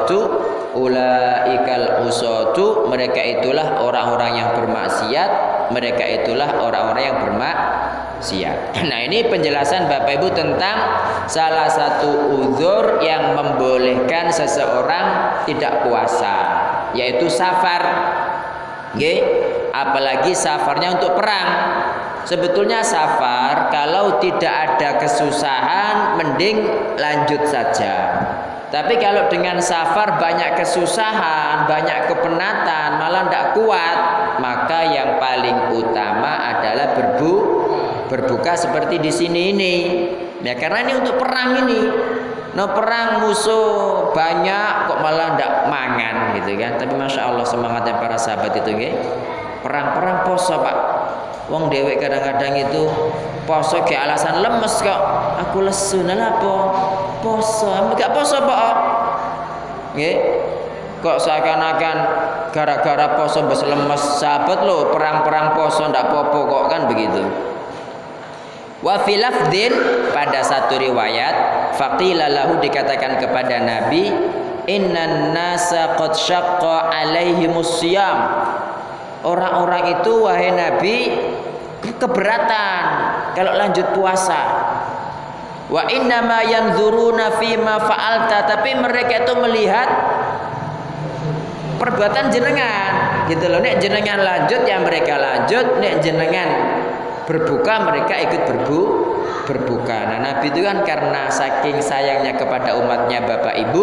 usatu, mereka itulah orang-orang yang bermaksiat, mereka itulah orang-orang yang bermaksiat. Nah, ini penjelasan Bapak Ibu tentang salah satu uzur yang membolehkan seseorang tidak puasa, yaitu safar. Nggih, apalagi safarnya untuk perang. Sebetulnya safar kalau tidak ada kesusahan mending lanjut saja. Tapi kalau dengan safar banyak kesusahan, banyak kepenatan, malah tidak kuat, maka yang paling utama adalah berbuka seperti di sini ini. Ya, karena ini untuk perang ini. No, perang musuh banyak kok malah tidak mangan gitu kan. Tapi masya Allah semangatnya para sahabat itu, nggih. Perang poso Pak. Wong dewek kadang-kadang itu poso ke alasan lemes kok. Aku lesu, nah apa? Poso, enggak poso Pak. Nggih. Kok seakan-akan gara-gara poso bes lemes. Sahabat lo perang poso ndak popo kok, kan begitu. Wa fi lafdin, pada satu riwayat, faqila lahu, dikatakan kepada Nabi, innan nasa qad syaqqa alaihimus siyam. Orang-orang itu wahai Nabi keberatan kalau lanjut puasa. Wa inna ma yanzuruna fi ma fa'alta, tapi mereka itu melihat perbuatan jenengan gitu loh. Nek jenengan lanjut ya mereka lanjut, nek jenengan berbuka mereka ikut berbuka. Nah, Nabi itu kan karena saking sayangnya kepada umatnya Bapak Ibu,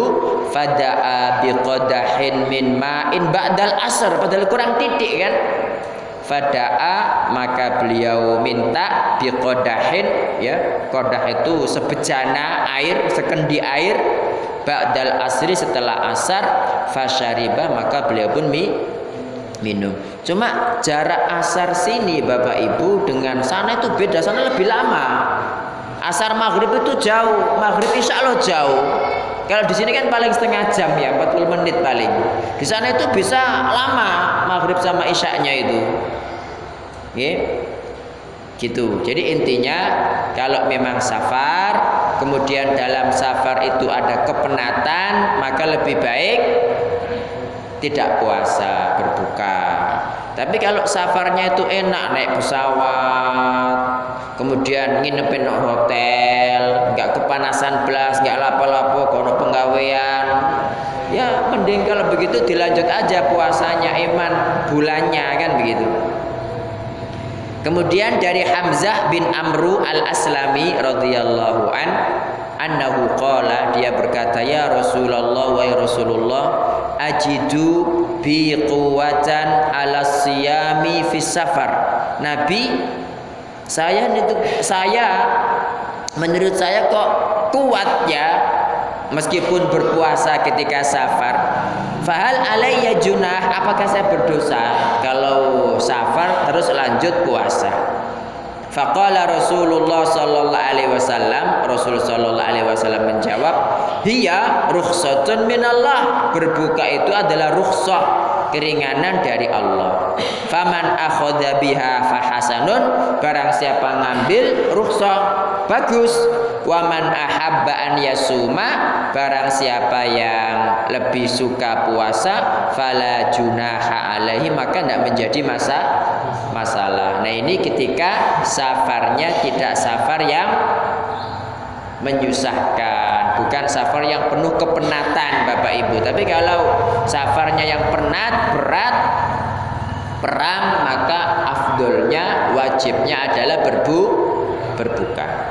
fada'a biqadahin min ma'in ba'dal asr, padahal kurang titik kan. Fada'a, maka beliau minta biqodahin, ya, qodah itu sebejana air, sekendi air, ba'dal asri, setelah asar, fasyariba, maka beliau pun minum. Cuma jarak asar sini Bapak Ibu dengan sana itu beda, sana lebih lama. Asar maghrib itu jauh, maghrib isya loh jauh. Kalau di sini kan paling setengah jam ya, 40 menit paling. Di sana itu bisa lama maghrib sama isyanya itu. Oke. Gitu. Jadi intinya kalau memang safar, kemudian dalam safar itu ada kepenatan, maka lebih baik tidak puasa, berbuka. Tapi kalau safarnya itu enak, naik pesawat, kemudian nginepin hotel, nggak kepanasan belas, nggak lapo-lapo, kono penggawean, ya mending kalau begitu dilanjut aja puasanya, iman bulannya, kan begitu. Kemudian dari Hamzah bin Amru al-Aslami radhiyallahu anhu qala, dia berkata, ya Rasulullah, wa Rasulullah, ajidu bi quwwatan ala siyami fi safar. Nabi, saya menurut saya kok kuat ya meskipun berpuasa ketika safar. Fahal alayya junah, apakah saya berdosa kalau safar terus lanjut puasa? Faqala Rasulullah sallallahu alaihi wasallam, Rasul sallallahu alaihi wasallam menjawab, hiya rukhsatun minallah, berbuka itu adalah rukhsah, keringanan dari Allah. Faman akhadha biha fahasanun, barang siapa ngambil rukhsah, bagus. Waman ahabba an yasuma, barang siapa yang lebih suka puasa, fala junaha alaihi, maka tidak menjadi masalah. Nah ini ketika safarnya tidak safar yang menyusahkan, bukan safar yang penuh kepenatan Bapak Ibu. Tapi kalau safarnya yang penat, berat, perang, maka afdolnya, wajibnya adalah berbuka.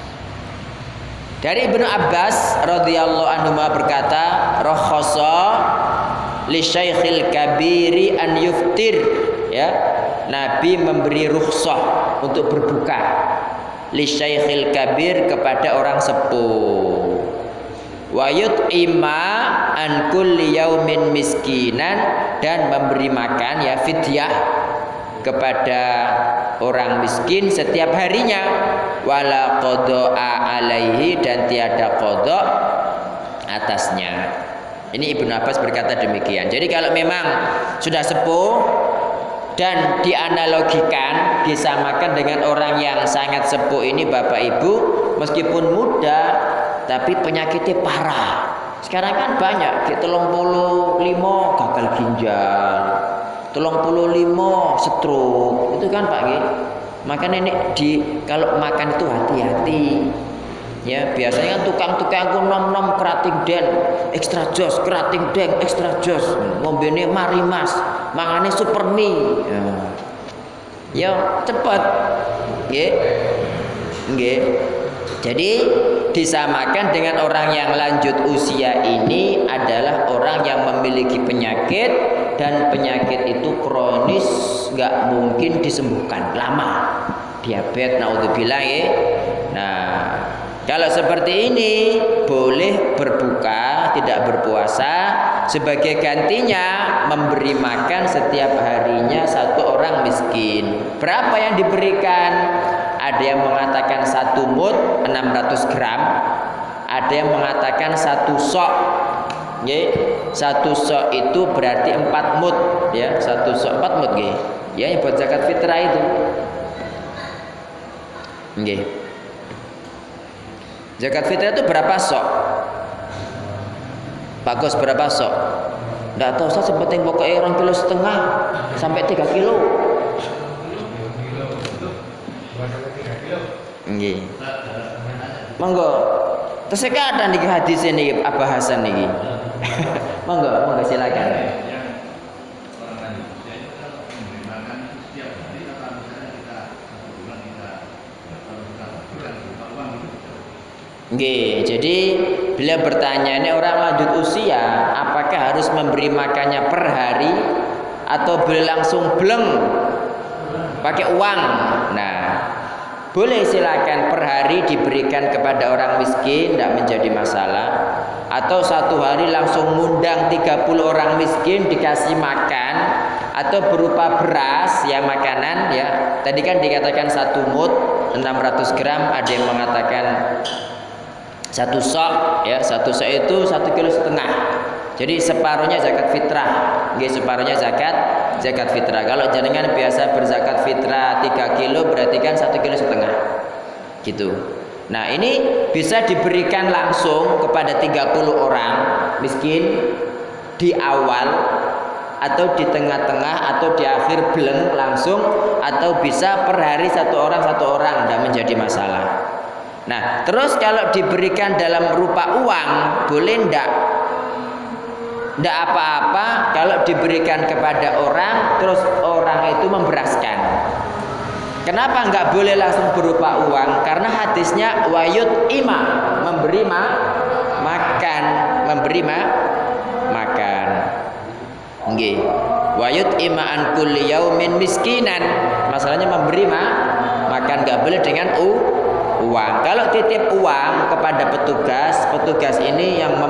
Dari Ibnu Abbas radhiyallahu anhu berkata, rakhasa li syaikhil kabiri an yuftir, ya, Nabi memberi rukhsah untuk berbuka li syaikhil kabir, kepada orang sepuh, wa yut'ima an kulli yaumin miskinan, dan memberi makan, ya, fidyah, kepada orang miskin setiap harinya, wala qada'a alaihi, dan tiada qada atasnya. Ini Ibnu Abbas berkata demikian. Jadi kalau memang sudah sepuh dan dianalogikan, disamakan dengan orang yang sangat sepuh ini Bapak Ibu, meskipun muda tapi penyakitnya parah. Sekarang kan banyak, 35 gagal ginjal, 35 stroke, itu kan Pak G. Makanya ini kalau makan itu hati-hati. Ya, biasanya kan tukang-tukang aku nom-nom kerating den ekstra jos, kerating den ekstra jos, ngombene mari mas, mangane super mie. Ya, cepat. Nggih. Nggih. Jadi disamakan dengan orang yang lanjut usia ini adalah orang yang memiliki penyakit, dan penyakit itu kronis, nggak mungkin disembuhkan, lama. Diabetes, naudzubillah, ya. Nah, kalau seperti ini boleh berbuka, tidak berpuasa, sebagai gantinya memberi makan setiap harinya satu orang miskin. Berapa yang diberikan? Ada yang mengatakan 1 mud 600 gram, ada yang mengatakan 1 sok. Nggih, 1 sok itu berarti 4 mud, ya, 1 sok 4 mud nggih. Ya, yang buat zakat fitrah itu. Nggih. Zakat fitrah itu berapa sok? Pak Gus, berapa sok? Enggak tahu, saya sepenting pokoknya 1,5 kilo sampai 3 kilo. Nggih. Monggo. Terus ada niki hadis ini Abu Hasan niki. Monggo silakan. Nggih, jadi beliau bertanya, ini orang lanjut usia apakah harus memberi makannya per hari atau boleh langsung bleng pakai uang. Nah, boleh silakan per hari diberikan kepada orang miskin, tidak menjadi masalah. Atau satu hari langsung ngundang 30 orang miskin dikasih makan, atau berupa beras ya, makanan ya. Tadi kan dikatakan 1 mud 600 gram, ada yang mengatakan 1 sok ya, 1 sok itu 1,5 kilo. Jadi separuhnya zakat fitrah, separuhnya zakat fitrah. Kalau jenengan biasa berzakat fitrah 3 kilo, berarti kan 1,5 kilo gitu. Nah, ini bisa diberikan langsung kepada 30 orang miskin di awal, atau di tengah-tengah, atau di akhir beleng langsung, atau bisa per hari 1 orang tidak menjadi masalah. Nah, terus kalau diberikan dalam rupa uang boleh ndak? Ndak apa-apa kalau diberikan kepada orang terus orang itu memberaskan. Kenapa nggak boleh langsung berupa uang? Karena hadisnya wayut ima, memberi makan, nggih. Wayut ima an kulli yaumin miskinan. Masalahnya memberi makan, nggak boleh dengan uang. Kalau titip uang kepada petugas ini yang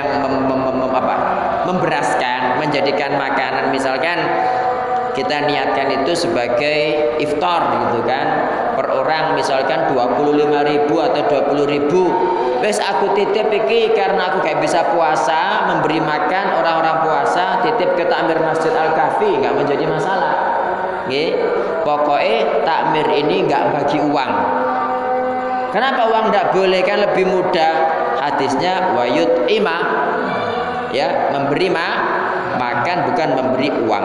memberaskan, menjadikan makanan, misalkan kita niatkan itu sebagai iftar gitu kan, per orang misalkan 25.000 atau 20.000. Wes aku titip iki karena aku gak bisa puasa, memberi makan orang-orang puasa, titip ke takmir Masjid Al-Kahfi, nggak menjadi masalah. Nggih. Pokoknya takmir ini nggak bagi uang. Kenapa uang tidak boleh? Kan lebih mudah. Hadisnya wayut ima, ya, memberi makan, bukan memberi uang.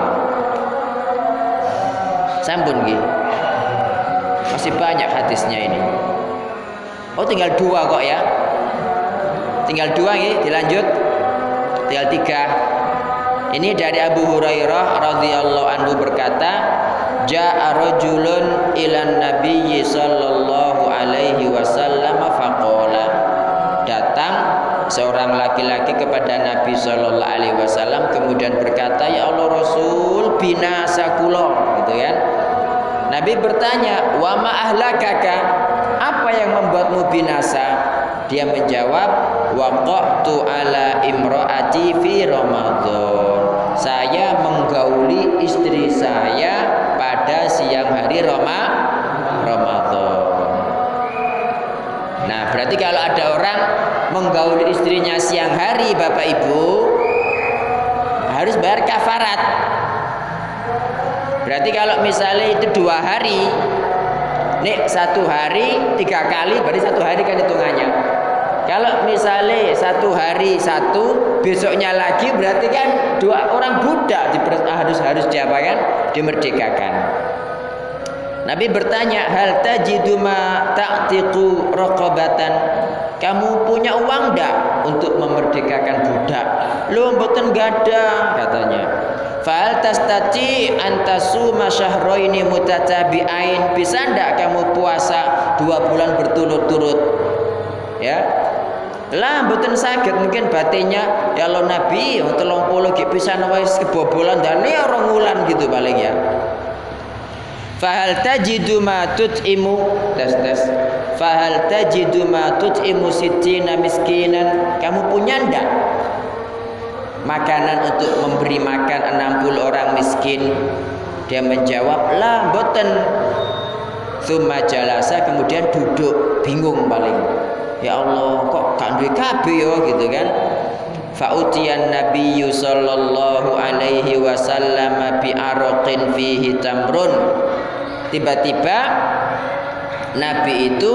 Sampun nggih. Masih banyak hadisnya ini. Oh, tinggal 2 kok ya. Tinggal 2 nggih, dilanjut. Tinggal 3. Ini dari Abu Hurairah radhiyallahu anhu berkata, ja'a rajulun ilan nabiyyi sallallahu alaihi wasallam faqala. Datang seorang laki-laki kepada Nabi sallallahu alaihi wasallam kemudian berkata, ya Allah Rasul, binasa kula, gitu kan. Nabi bertanya, wa ma ahlakaka? Apa yang membuatmu binasa? Dia menjawab, waqa'tu ala imraati fi Ramadan. Saya menggauli istri saya pada siang hari Ramadan. Nah, berarti kalau ada orang menggauli istrinya siang hari, Bapak Ibu, harus bayar kafarat. Berarti kalau misalnya itu 2 hari, nih 1 hari 3 kali, berarti 1 hari kan hitungannya. Kalau misalnya 1 hari 1, besoknya lagi, berarti kan 2 orang budak harus diapakan? Dimerdekakan. Nabi bertanya, hal tajidu ma ta'tiqu raqabatan? Kamu punya uang enggak untuk memerdekakan budak? Loh, mboten gada, katanya. Fa'al tastati antasuma syahraini mutatabi'ain? Bisa enggak kamu puasa 2 bulan berturut-turut? Ya. Lah mboten saged, mungkin batinnya ya Allah Nabi 30 ki pisan wis kebobolan dan ya 2 wulan gitu paling ya. Fahal tajidu ma tut'imu tes. Fahal tajidu ma tut'imu sittina miskinan? Kamu punya ndak makanan untuk memberi makan 60 orang miskin? Dia menjawab, la mboten. Tsumma jalasa, kemudian duduk bingung paling. Ya Allah, kok gak duwe kabeh yo gitu kan. Fa'utiyan nabiyyu sallallahu alaihi wasallam bi araqin fihi tamrun. Tiba-tiba Nabi itu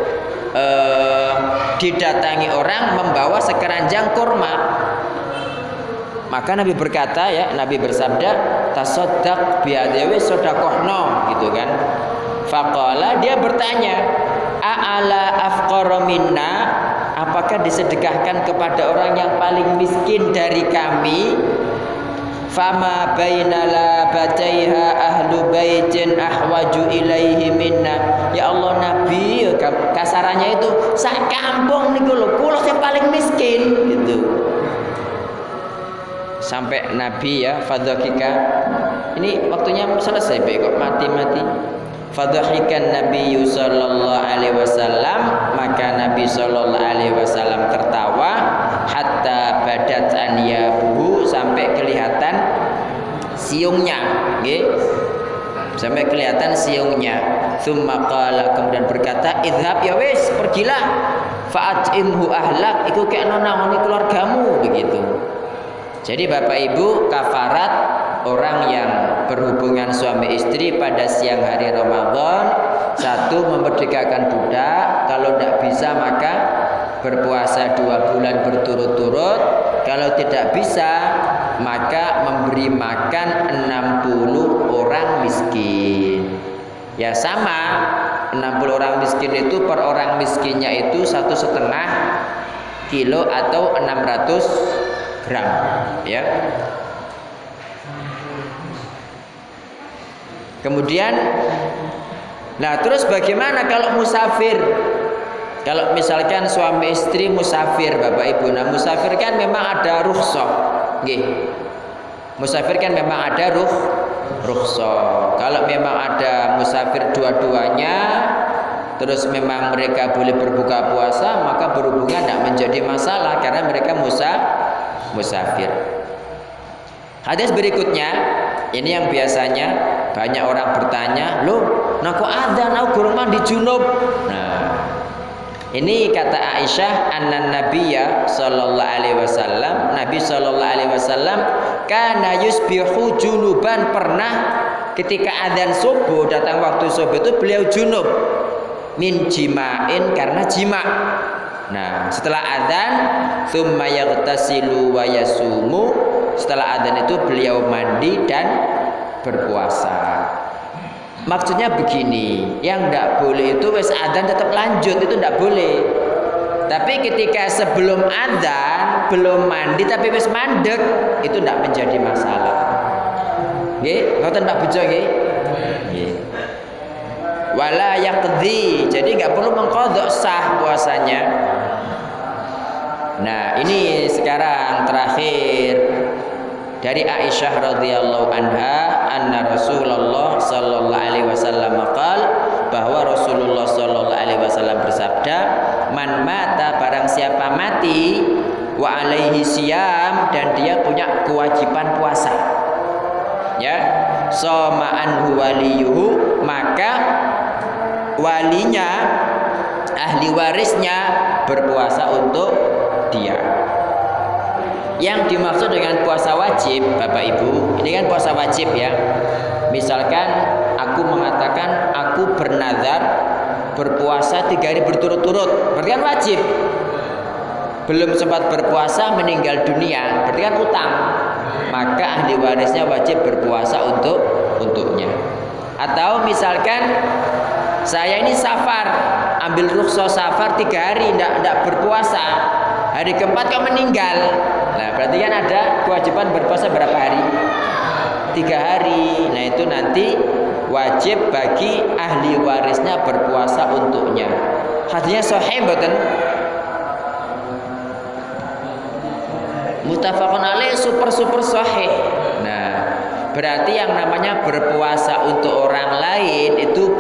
didatangi orang membawa sekeranjang kurma. Maka Nabi berkata, ya, Nabi bersabda, tasaddaq bi adewi sedekahno, gitu kan. Faqala, dia bertanya, a'ala afqara minna? Apakah disedekahkan kepada orang yang paling miskin dari kami? Fama bainala bataiha ahlu baitin ahwaju ilaihi minna. Ya Allah Nabi, kasarannya itu sak kampung niku lho kula sing paling miskin gitu. sampai Nabi ya fadhakika. Ini waktunya selesai kok mati-mati. Fadhahikan Nabi sallallahu alaihi wasallam, maka Nabi sallallahu alaihi wasallam tertawa hatta badat anyabuhu, sampai kelihatan siungnya, nggih. Sampai kelihatan siungnya. Tsumma qala, kemudian berkata, idhab, ya wis, pergilah. Fa'at'imhu ahlak, iku kek nonangoni keluargamu, begitu. Jadi Bapak Ibu, kafarat orang yang berhubungan suami istri pada siang hari Ramadan, satu, memerdekakan budak. Kalau tidak bisa maka berpuasa 2 bulan berturut-turut. Kalau tidak bisa maka memberi makan 60 orang miskin. Ya sama, 60 orang miskin itu per orang miskinnya itu 1,5 kilo atau 600 gram, ya. Kemudian, nah terus bagaimana kalau musafir? Kalau misalkan suami istri musafir, Bapak Ibu. Nah musafir kan memang ada rukhsah, nggih. Musafir kan memang ada rukhsah. Kalau memang ada musafir dua-duanya, terus memang mereka boleh berbuka puasa, maka berhubungan tidak menjadi masalah karena mereka musafir. Hadis berikutnya, ini yang biasanya banyak orang bertanya, loh, nah kok adzan aku gurung mandi junub? Nah, ini kata Aisyah, anna Nabiyya sallallahu alaihi wasallam, Nabi sallallahu alaihi wasallam kana yusbihu junuban, pernah ketika adzan subuh, datang waktu subuh itu beliau junub min jima'in, karena jima'. Nah, setelah adzan tsumma yaghtasilu wa yasumu, setelah adzan itu beliau mandi dan berpuasa. Maksudnya begini, yang tidak boleh itu wis adzan tetap lanjut, itu tidak boleh. Tapi ketika sebelum adzan belum mandi tapi wis mandek, itu tidak menjadi masalah. Nggih, ngoten Pak Bejo nggih? Nggih. Wala yaqdi, jadi nggak perlu mengqadha, sah puasanya. Nah, ini sekarang terakhir dari Aisyah radhiyallahu anha, anna Rasulullah sallallahu alaihi wasallam qala, bahwa Rasulullah sallallahu alaihi wasallam bersabda, man mata, barang siapa mati, wa alaihi siyam, dan dia punya kewajiban puasa, ya, soma anhu waliyuhu, maka walinya, ahli warisnya berpuasa untuk dia. Yang dimaksud dengan puasa wajib, Bapak Ibu, ini kan puasa wajib ya. Misalkan aku mengatakan aku bernazar berpuasa 3 hari berturut-turut, berarti kan wajib. Belum sempat berpuasa meninggal dunia, berarti kan utang. Maka ahli warisnya wajib berpuasa untuknya. Atau misalkan saya ini safar, ambil rukhsah safar 3 hari tidak berpuasa, hari keempat kok meninggal. Nah berarti kan ada kewajiban berpuasa berapa hari? 3 hari. Nah itu nanti wajib bagi ahli warisnya berpuasa untuknya. Hadisnya sahih mboten? Muttafaqun alaih, super sahih. Nah berarti yang namanya berpuasa untuk orang lain itu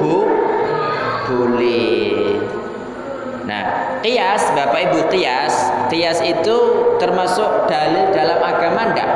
boleh. Nah, qiyas, Bapak Ibu, qiyas itu termasuk dalil dalam agama enggak?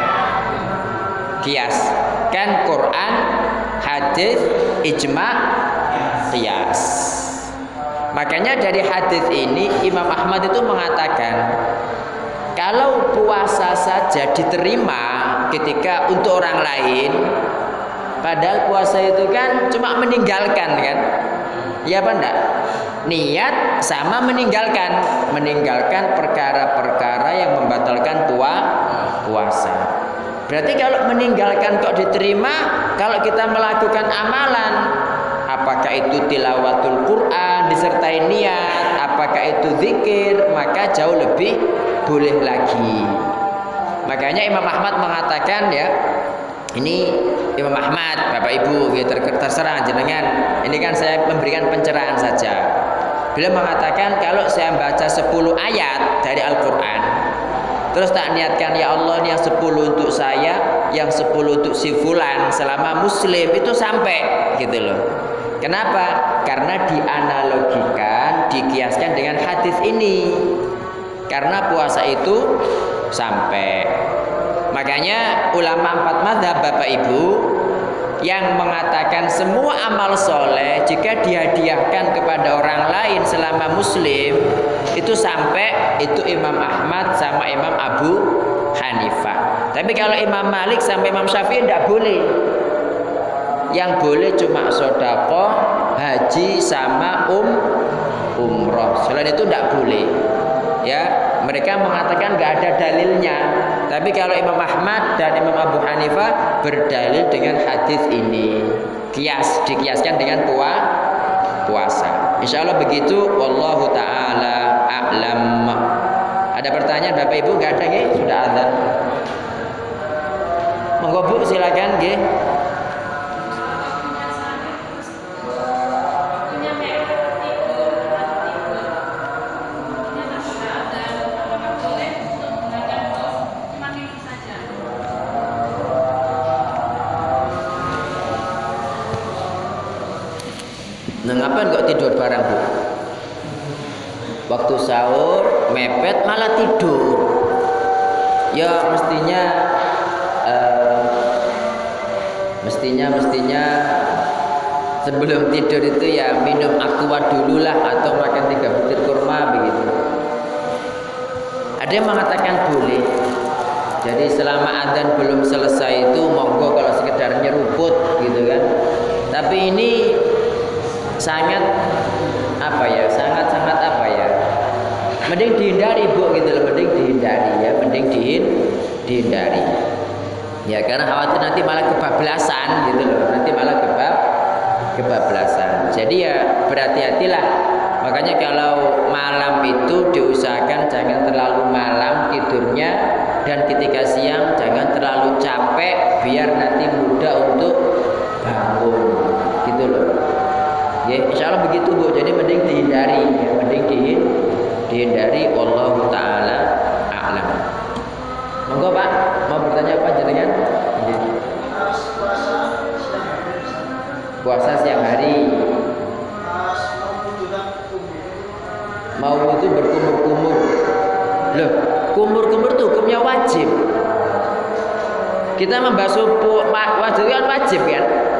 Qiyas kan Quran, hadis, ijma', qiyas. Makanya dari hadis ini Imam Ahmad itu mengatakan, kalau puasa saja diterima ketika untuk orang lain, padahal puasa itu kan cuma meninggalkan kan? Ya apa enggak? Niat sama meninggalkan perkara-perkara yang membatalkan puasa. Berarti kalau meninggalkan kok diterima, kalau kita melakukan amalan, apakah itu tilawatul Quran disertai niat, apakah itu zikir, maka jauh lebih boleh lagi. Makanya Imam Ahmad mengatakan ya, ini Imam Ahmad, Bapak Ibu, ya terserah jenengan. Ini kan saya memberikan pencerahan saja. Beliau mengatakan kalau saya baca 10 ayat dari Al-Quran, terus tak niatkan ya Allah yang 10 untuk saya, yang 10 untuk si fulan selama muslim, itu sampai gitu loh. Kenapa? Karena dianalogikan, dikiaskan dengan hadis ini. Karena puasa itu sampai. Makanya ulama 4 mazhab Bapak Ibu yang mengatakan semua amal soleh jika dihadiahkan kepada orang lain selama muslim itu sampai, itu Imam Ahmad sama Imam Abu Hanifah. Tapi kalau Imam Malik sama Imam Syafi'i tidak boleh. Yang boleh cuma sedekah, haji sama umroh. Selain itu tidak boleh. Ya, mereka mengatakan nggak ada dalilnya. Tapi kalau Imam Ahmad dan Imam Abu Hanifah berdalil dengan hadis ini, dikiaskan dengan puasa. Insya Allah begitu. Wallahu taala a'lam. Ada pertanyaan Bapak Ibu? Nggak ada, nggih? Sudah ada. Monggo Bu, silakan, nggih. Ngapain kok tidur bareng Bu? Waktu sahur mepet malah tidur. Ya mestinya sebelum tidur itu ya minum aqua dulu lah, atau makan 3 butir kurma begitu. Ada yang mengatakan boleh. Jadi selama adzan belum selesai itu monggo kalau sekedar nyeruput gitu kan. Tapi ini sangat mending dihindari Bu gitu loh, mending dihindari ya, karena khawatir nanti malah kebablasan gitu loh, kebablasan. Jadi ya berhati-hatilah. Makanya kalau malam itu diusahakan jangan terlalu malam tidurnya, dan ketika siang jangan terlalu capek biar nanti mudah untuk bangun gitu loh. Ya, insya Allah begitu Bu. Jadi mending dihindari, ya, dihindari. Wallahu taala a'lam. Monggo Pak, mau bertanya apa jenengan? Puasa siang hari. Mau itu berkumur-kumur. Loh, kumur-kumur itu hukumnya wajib. Kita membasuh wajah kan wajib kan?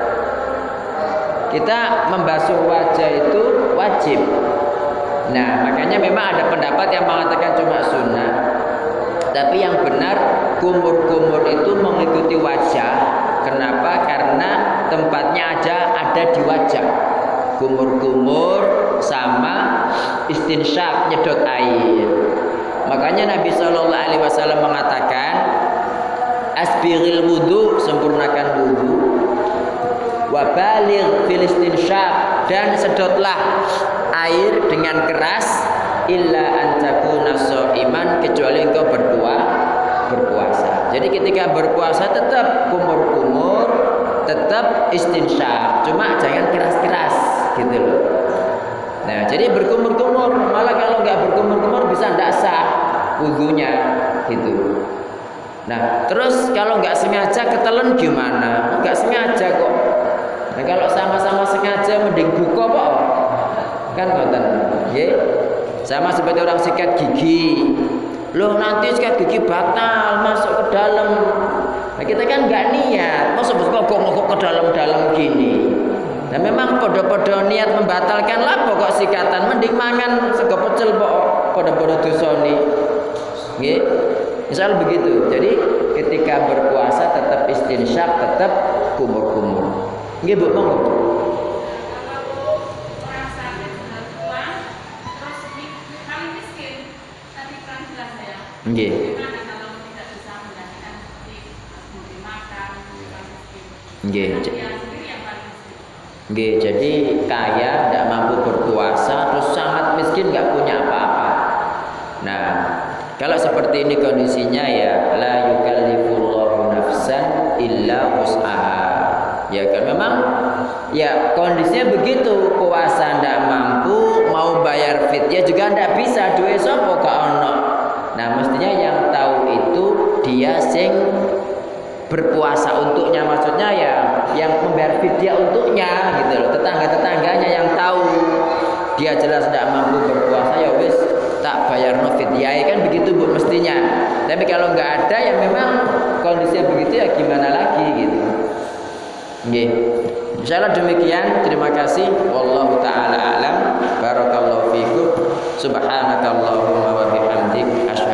Kita membasuh wajah itu wajib. Nah, makanya memang ada pendapat yang mengatakan cuma sunnah. Tapi yang benar kumur-kumur itu mengikuti wajah. Kenapa? Karena tempatnya aja ada di wajah. Kumur-kumur sama istinsyak, nyedot air. Makanya Nabi SAW mengatakan asbiril wudu, sempurnakan wudu, wabaligh fil istinsyak, dan sedotlah air dengan keras, illa an takuna shaiman, kecuali engkau berpuasa. Jadi ketika berpuasa tetap kumur-kumur, tetap istinsyak, cuma jangan keras-keras gitu loh. Nah, jadi berkumur-kumur, malah kalau nggak berkumur-kumur bisa nggak sah wudunya gitu. Nah, terus kalau nggak sengaja ketelen gimana? Nggak sengaja kok. Nah, kalau sama-sama sengaja mending buka kok. Kan ngoten. Nggih. Sama seperti orang sikat gigi. Loh, nanti sikat gigi batal masuk ke dalam. Nah, kita kan nggak niat. Masa kok ke dalam-dalam gini. Nah, memang podo-podo niat membatalkan lah pokok sikatan, mending mangan sego pecel kok podo-podo dosane. Nggih. Misal begitu. Jadi ketika berpuasa tetap istinsyak, tetap kumur-kumur. Nggih Bu, monggo. Nggih. Nggih. Nggih, jadi kaya tidak mampu berpuasa, terus sangat miskin nggak punya apa-apa. Nah, kalau seperti ini kondisinya ya la yukallifullahu nafsan illa wus'aha. Ya kan memang ya kondisinya begitu, puasa ndak mampu, mau bayar fidyah juga ndak bisa, duwe sapa gak ono. Nah, mestinya yang tahu dia sing berpuasa untuknya, maksudnya ya yang membayar fidyah untuknya gitu loh. Tetangga-tetangganya yang tahu dia jelas tidak mampu berpuasa, ya wis tak bayar no fidyah, kan begitu Bu mestinya. Tapi kalau nggak ada ya memang kondisinya begitu, ya gimana lagi gitu. Nggih. Insyaallah demikian. Terima kasih. Wallahu taala alam. Barakallahu fikum. Subhanakallahumma wa bihamdik.